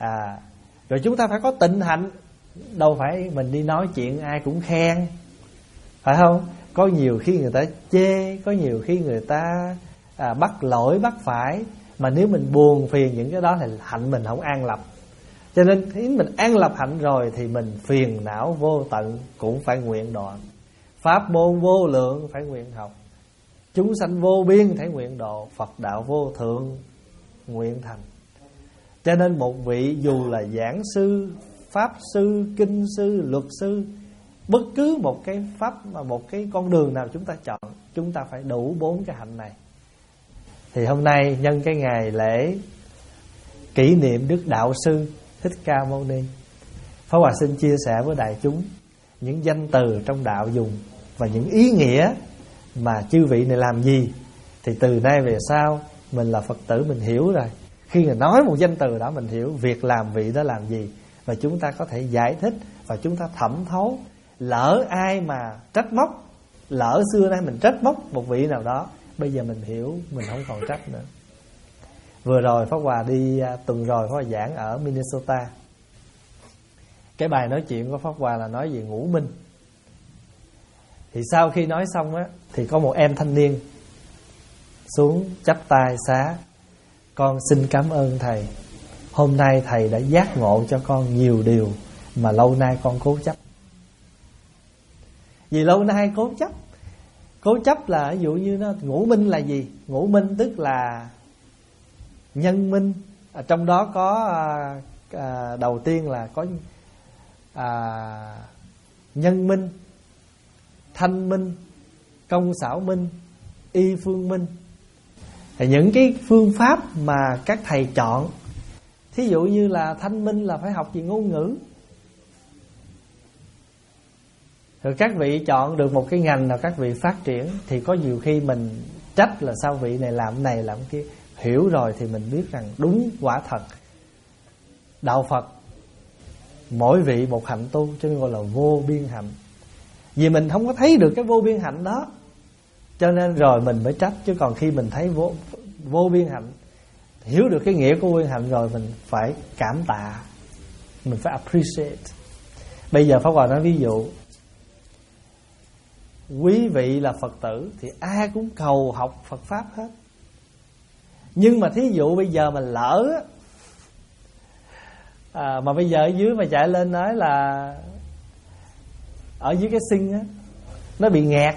à, Rồi chúng ta phải có tịnh hạnh. Đâu phải mình đi nói chuyện ai cũng khen, phải không? Có nhiều khi người ta chê, có nhiều khi người ta à, bắt lỗi bắt phải. Mà nếu mình buồn phiền những cái đó thì hạnh mình không an lập. Cho nên khi mình an lập hạnh rồi thì mình phiền não vô tận cũng phải nguyện đoạn. Pháp môn vô lượng phải nguyện học. Chúng sanh vô biên phải nguyện độ. Phật đạo vô thượng nguyện thành. Cho nên một vị dù là giảng sư, pháp sư, kinh sư, luật sư, bất cứ một cái pháp mà một cái con đường nào chúng ta chọn, chúng ta phải đủ bốn cái hạnh này. Thì hôm nay nhân cái ngày lễ kỷ niệm Đức Đạo Sư Thích Ca Mâu Ni, Pháp Hòa xin chia sẻ với đại chúng những danh từ trong đạo dùng và những ý nghĩa mà chư vị này làm gì. Thì từ nay về sau mình là Phật tử mình hiểu rồi. Khi người nói một danh từ đó mình hiểu việc làm vị đó làm gì, và chúng ta có thể giải thích và chúng ta thẩm thấu. Lỡ ai mà trách móc, lỡ xưa nay mình trách móc một vị nào đó, bây giờ mình hiểu, mình không còn trách nữa. Vừa rồi Pháp Hòa đi tuần rồi Pháp Hòa giảng ở Minnesota. Cái bài nói chuyện của Pháp Hòa là nói về ngũ minh. Thì sau khi nói xong á, thì có một em thanh niên xuống chắp tay xá: con xin cảm ơn thầy. Hôm nay thầy đã giác ngộ cho con nhiều điều mà lâu nay con cố chấp. Vì lâu nay cố chấp. Cố chấp là ví dụ như nó ngũ minh là gì? Ngũ minh tức là nhân minh. À, trong đó có à, à, đầu tiên là có à, nhân minh, thanh minh, công xảo minh, y phương minh. Thì những cái phương pháp mà các thầy chọn, thí dụ như là thanh minh là phải học về ngôn ngữ. Rồi các vị chọn được một cái ngành nào các vị phát triển, thì có nhiều khi mình trách là sao vị này làm này làm kia. Hiểu rồi thì mình biết rằng đúng quả thật đạo Phật mỗi vị một hạnh tu, cho nên gọi là vô biên hạnh. Vì mình không có thấy được cái vô biên hạnh đó, cho nên rồi mình mới trách. Chứ còn khi mình thấy vô, vô biên hạnh, hiểu được cái nghĩa của vô biên hạnh rồi, mình phải cảm tạ, mình phải appreciate. Bây giờ Pháp Hòa nói ví dụ, quý vị là Phật tử thì ai cũng cầu học Phật Pháp hết. Nhưng mà thí dụ bây giờ mà lỡ à, mà bây giờ ở dưới mà chạy lên nói là ở dưới cái sinh á, nó bị nghẹt,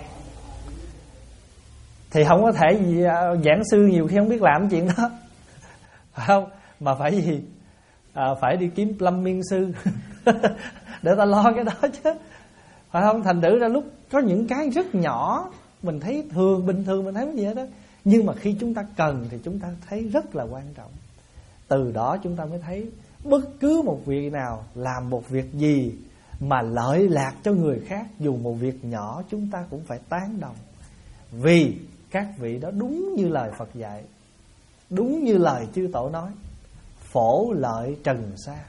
thì không có thể gì. Giảng sư nhiều khi không biết làm chuyện đó, phải không? Mà phải gì à, phải đi kiếm plumbing sư để ta lo cái đó chứ, phải không? Thành thử ra lúc có những cái rất nhỏ mình thấy thường, bình thường mình thấy cái gì hết đó, nhưng mà khi chúng ta cần thì chúng ta thấy rất là quan trọng. Từ đó chúng ta mới thấy bất cứ một vị nào làm một việc gì mà lợi lạc cho người khác, dù một việc nhỏ, chúng ta cũng phải tán đồng. Vì các vị đó đúng như lời Phật dạy, đúng như lời chư tổ nói: phổ lợi trần xa.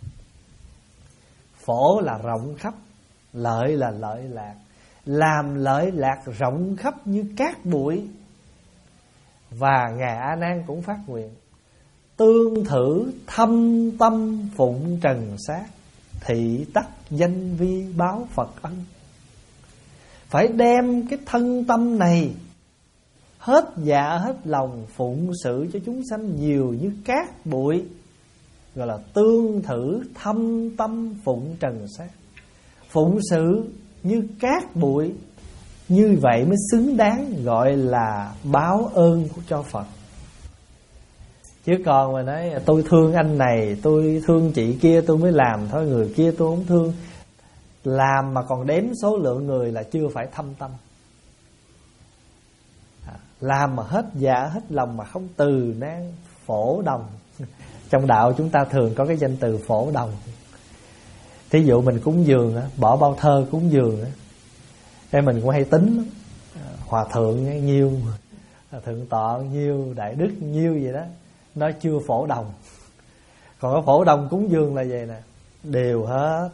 Phổ là rộng khắp, lợi là lợi lạc. Làm lợi lạc rộng khắp như cát bụi. Và Ngài A Nan cũng phát nguyện: tương thử thâm tâm phụng trần sát, thị tắc danh vi báo Phật ân. Phải đem cái thân tâm này hết dạ hết lòng phụng sự cho chúng sanh nhiều như cát bụi, gọi là tương thử thâm tâm phụng trần sát. Phụng sự như cát bụi, như vậy mới xứng đáng gọi là báo ơn cho Phật. Chứ còn mà nói tôi thương anh này, tôi thương chị kia tôi mới làm thôi, người kia tôi không thương, làm mà còn đếm số lượng người là chưa phải thâm tâm. Làm mà hết dạ hết lòng mà không từ nan, phổ đồng. Trong đạo chúng ta thường có cái danh từ phổ đồng. Thí dụ mình cúng dường á, bỏ bao thơ cúng dường á, đây mình cũng hay tính hòa thượng nhiêu, thượng tọa nhiêu, đại đức nhiêu vậy đó, nó chưa phổ đồng. Còn cái phổ đồng cúng dường là vậy nè, đều hết,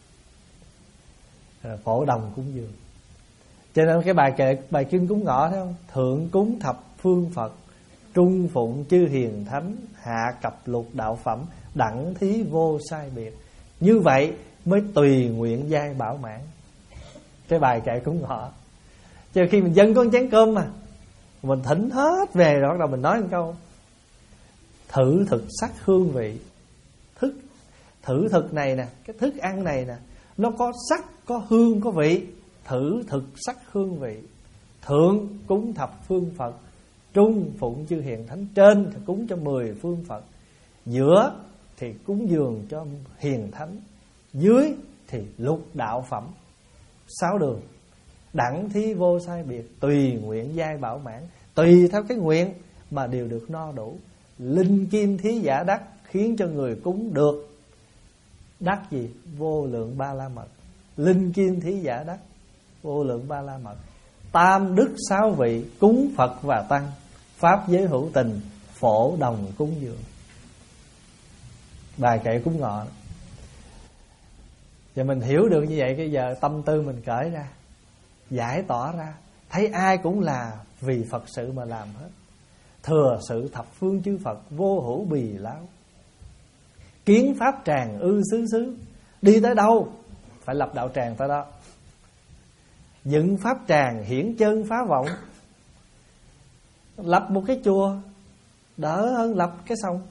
phổ đồng cúng dường. Cho nên cái bài kệ, bài kinh cúng ngọ thấy không? Thượng cúng thập phương Phật, trung phụng chư hiền thánh, hạ cập lục đạo phẩm, đẳng thí vô sai biệt. Như vậy mới tùy nguyện giai bảo mãn. Cái bài kệ cúng ngọ. Chứ khi mình dâng có một chén cơm mà mình thỉnh hết về rồi bắt đầu mình nói một câu thử thực sắc hương vị. Thức thử thực này nè, cái thức ăn này nè, nó có sắc, có hương, có vị. Thử thực sắc hương vị. Thượng cúng thập phương Phật, trung phụng chư hiền thánh, trên thì cúng cho mười phương Phật, giữa thì cúng dường cho hiền thánh, dưới thì lục đạo phẩm. Sáu đường đẳng thí vô sai biệt, tùy nguyện giai bảo mãn. Tùy theo cái nguyện mà đều được no đủ. Linh kim thí giả đắc, khiến cho người cúng được đắc gì? Vô lượng ba la mật. Linh kim thí giả đắc vô lượng ba la mật. Tam đức sáu vị, cúng Phật và Tăng, pháp giới hữu tình, phổ đồng cúng dường. Bài kệ cúng ngọ. Và mình hiểu được như vậy, cái giờ tâm tư mình cởi ra, giải tỏa ra, thấy ai cũng là vì Phật sự mà làm hết. Thừa sự thập phương chư Phật, vô hữu bì láo. Kiến pháp tràng ư xứ xứ, đi tới đâu phải lập đạo tràng tới đó. Dựng pháp tràng hiển chân phá vọng. Lập một cái chùa đỡ hơn lập cái sông,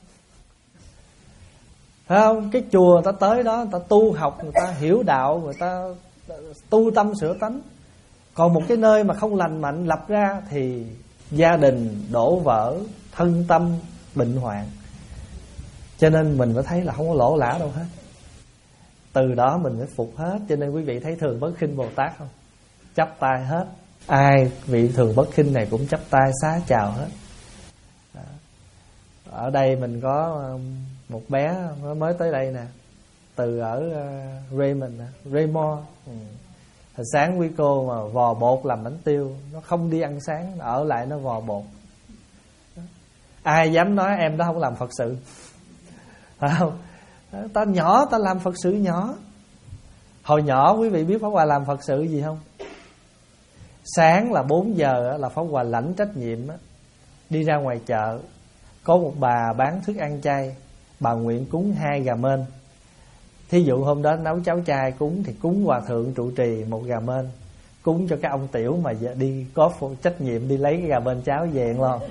phải không? Cái chùa người ta tới đó, người ta tu học, người ta hiểu đạo, người ta tu tâm sửa tánh. Còn một cái nơi mà không lành mạnh lập ra thì gia đình đổ vỡ, thân tâm bệnh hoạn. Cho nên mình phải thấy là không có lỗ lã đâu hết. Từ đó mình phải phục hết. Cho nên quý vị thấy Thường Bất Khinh Bồ Tát không? Chắp tay hết. Ai vị Thường Bất Khinh này cũng chắp tay xá chào hết. Ở đây mình có một bé mới tới đây nè, từ ở Raymond, Raymond. ừ. Hồi sáng quý cô mà vò bột làm bánh tiêu, nó không đi ăn sáng, ở lại nó vò bột. Ai dám nói em đó không làm Phật sự? Phải không? Ta nhỏ ta làm Phật sự nhỏ. Hồi nhỏ quý vị biết Pháp Hòa làm Phật sự gì không? Sáng là bốn giờ là Pháp Hòa lãnh trách nhiệm đi ra ngoài chợ. Có một bà bán thức ăn chay, bà nguyện cúng hai gà mên. Thí dụ hôm đó nấu cháo chay cúng thì cúng hòa thượng trụ trì một gà mên, cúng cho cái ông tiểu mà đi có trách nhiệm đi lấy cái gà mên cháo về lo.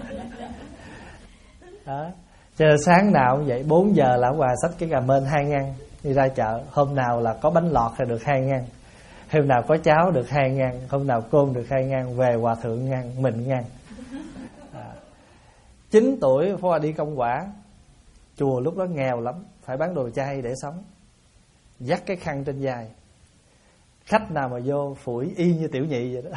Đó. Cho nên sáng nào cũng vậy, bốn giờ là Hòa xách cái gà mên hai ngăn đi ra chợ. Hôm nào là có bánh lọt thì được hai ngăn, hôm nào có cháo được hai ngăn, hôm nào cơm được hai ngăn, về hòa thượng ngăn, mình ngăn. Chín tuổi Pháp Hòa đi công quả. Chùa lúc đó nghèo lắm, phải bán đồ chay để sống, dắt cái khăn trên vai. Khách nào mà vô phủi y như tiểu nhị vậy đó.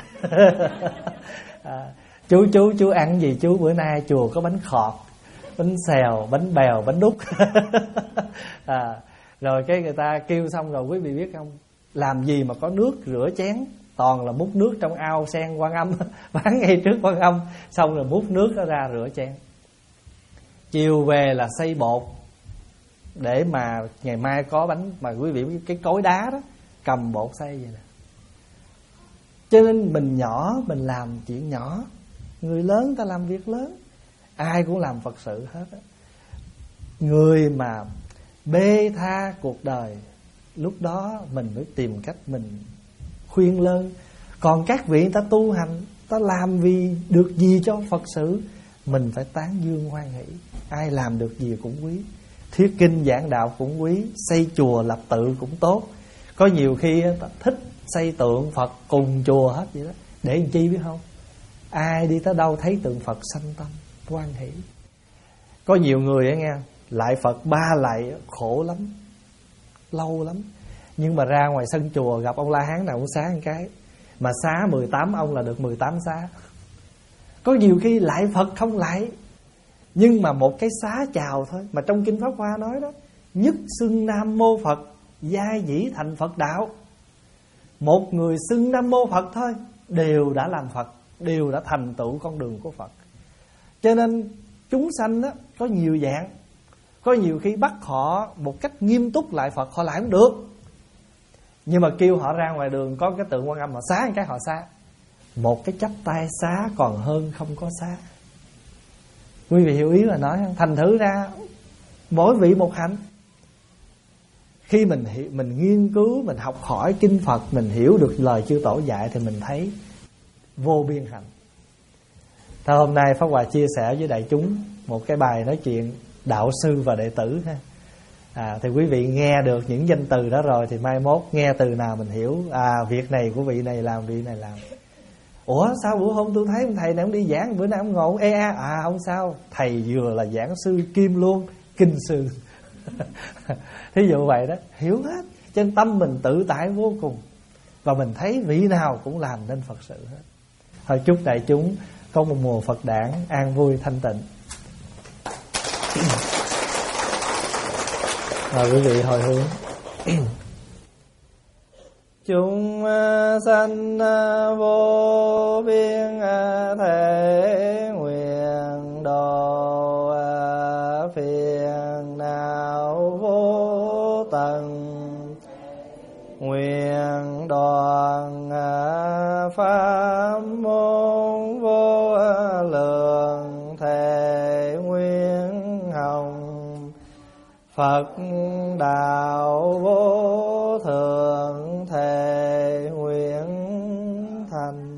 à, Chú chú chú ăn gì chú? Bữa nay chùa có bánh khọt, bánh xèo, bánh bèo, bánh đúc. à, Rồi cái người ta kêu xong rồi, quý vị biết không, làm gì mà có nước rửa chén, toàn là múc nước trong ao sen Quan Âm. Bán ngay trước Quan Âm, xong rồi múc nước đó ra rửa chén. Chiều về là xay bột để mà ngày mai có bánh. Mà quý vị biết cái cối đá đó, cầm bột xay vậy nè. Cho nên mình nhỏ mình làm chuyện nhỏ, người lớn ta làm việc lớn. Ai cũng làm Phật sự hết á. Người mà bê tha cuộc đời, lúc đó mình mới tìm cách mình khuyên lơn. Còn các vị ta tu hành, ta làm vì được gì cho Phật sự, mình phải tán dương hoan hỷ. Ai làm được gì cũng quý, thuyết kinh giảng đạo cũng quý, xây chùa lập tự cũng tốt. Có nhiều khi ta thích xây tượng Phật cùng chùa hết vậy đó. Để làm chi biết không? Ai đi tới đâu thấy tượng Phật sanh tâm hoan hỷ. Có nhiều người á nghe, lại Phật ba lại khổ lắm, lâu lắm. Nhưng mà ra ngoài sân chùa gặp ông La Hán nào cũng xá một cái, mà xá mười tám ông là được mười tám xá. Có nhiều khi lại Phật không lại, nhưng mà một cái xá chào thôi. Mà trong Kinh Pháp Hoa nói đó, nhất xưng Nam Mô Phật, giai dĩ thành Phật đạo. Một người xưng Nam Mô Phật thôi, đều đã làm Phật, đều đã thành tựu con đường của Phật. Cho nên chúng sanh đó có nhiều dạng. Có nhiều khi bắt họ một cách nghiêm túc lại Phật, họ lại không được. Nhưng mà kêu họ ra ngoài đường có cái tượng Quan Âm, họ xá một cái họ xá. Một cái chắp tay xá còn hơn không có xá. Quý vị hiểu ý mà nói không? Thành thử ra mỗi vị một hạnh. Khi mình mình nghiên cứu, mình học hỏi kinh Phật, mình hiểu được lời chư tổ dạy thì mình thấy vô biên hạnh. Thôi hôm nay Pháp Hòa chia sẻ với đại chúng một cái bài nói chuyện đạo sư và đệ tử ha. À, thì quý vị nghe được những danh từ đó rồi thì mai mốt nghe từ nào mình hiểu, à việc này của vị này làm, vị này làm. Ủa sao bữa hôm tôi thấy thầy này ông đi giảng, bữa nay ông ngồi e a. À không sao, thầy vừa là giảng sư kim luôn, kinh sư. Thí dụ vậy đó, hiểu hết. Trên tâm mình tự tại vô cùng. Và mình thấy vị nào cũng làm nên Phật sự hết. Thôi chúc đại chúng có một mùa Phật đản an vui thanh tịnh. Rồi quý vị hồi hướng. Chúng sanh vô biên thể nguyện độ phiền não vô tận, nguyện đoàn pháp môn vô lượng, thể nguyện hồng Phật đạo vô thượng, thể nguyện thành.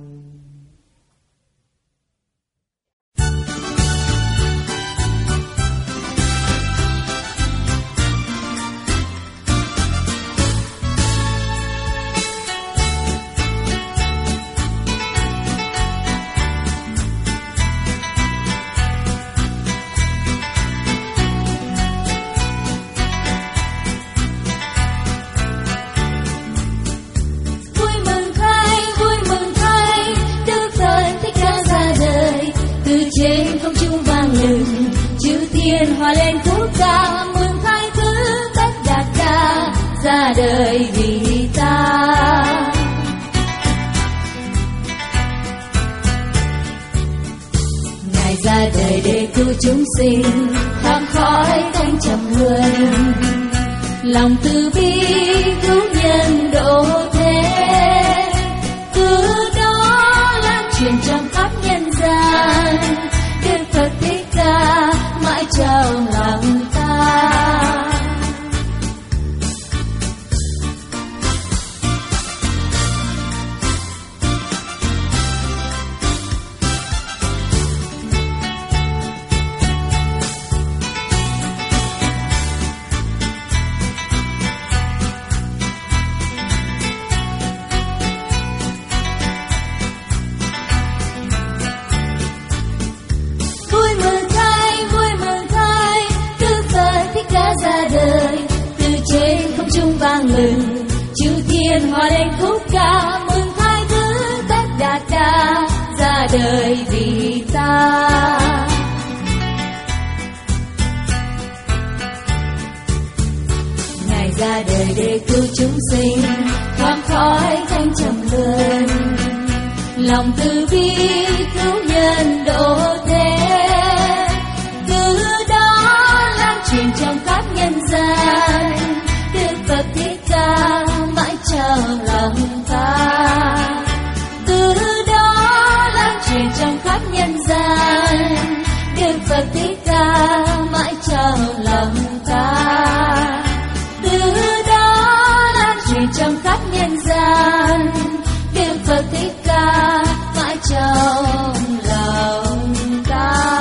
Trên không trung vang lừng chữ thiên hòa lên khúc ca, mừng khai thứ tất đạt đa ra đời vì ta. Ngài ra đời để cứu chúng sinh thoát khỏi cánh trầm luân, lòng từ bi cứu nhân độ thế, từ đó lan truyền trong khắp nhân gian. Đức Phật Thích Ca mãi trong lòng ta. Vang lừng chữ thiên hòa lên khúc ca, mừng khai thứ tất đạt đa ra đời vì ta. Ngài ra đời để cứu chúng sinh thoát khỏi cánh trầm luân, lòng từ bi cứu nhân độ thế, từ đó lan truyền trong khắp nhân gian. Đức Phật Thích Ca mãi trong lòng ta, từ đó lan truyền trong khắp nhân gian. Đức Phật Thích Ca mãi trong lòng ta, từ đó lan truyền trong khắp nhân gian. Đức Phật Thích Ca mãi trong lòng ta.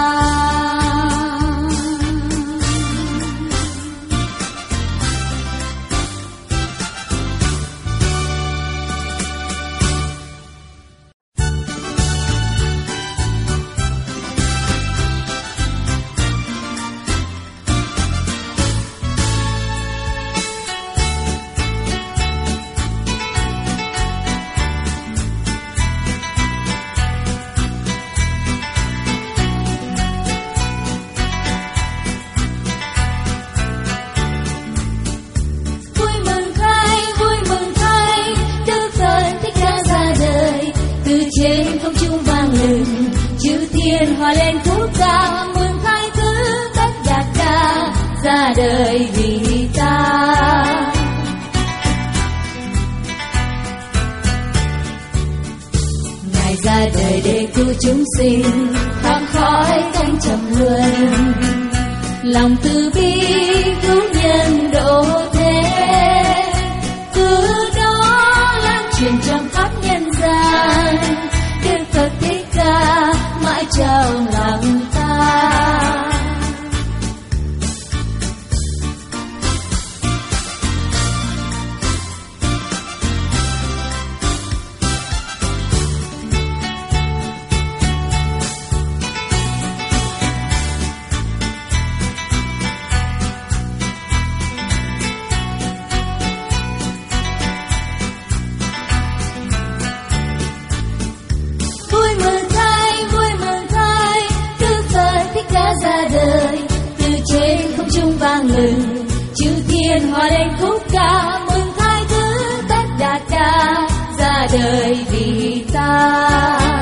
Trên không trung vang lừng chữ thiên hòa lên khúc ca, mừng khai thứ tất đạt đa ra đời vì ta. Ngài ra đời để cứu chúng sinh thoát khỏi cánh trầm luân, lòng từ bi cứu nhân độ thế, cứ đó lan truyền trong khắp nhân gian. Đức Phật Thích Ca mãi trong lòng ta. Ra đời từ trên không trung vang lừng, chư thiên hòa lên khúc ca mừng thái thứ tất đạt đa ra đời vì ta.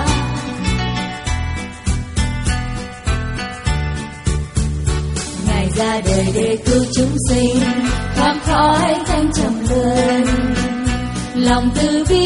Ngài ra đời để cứu chúng sinh thoát khỏi thanh trầm luân, lòng từ bi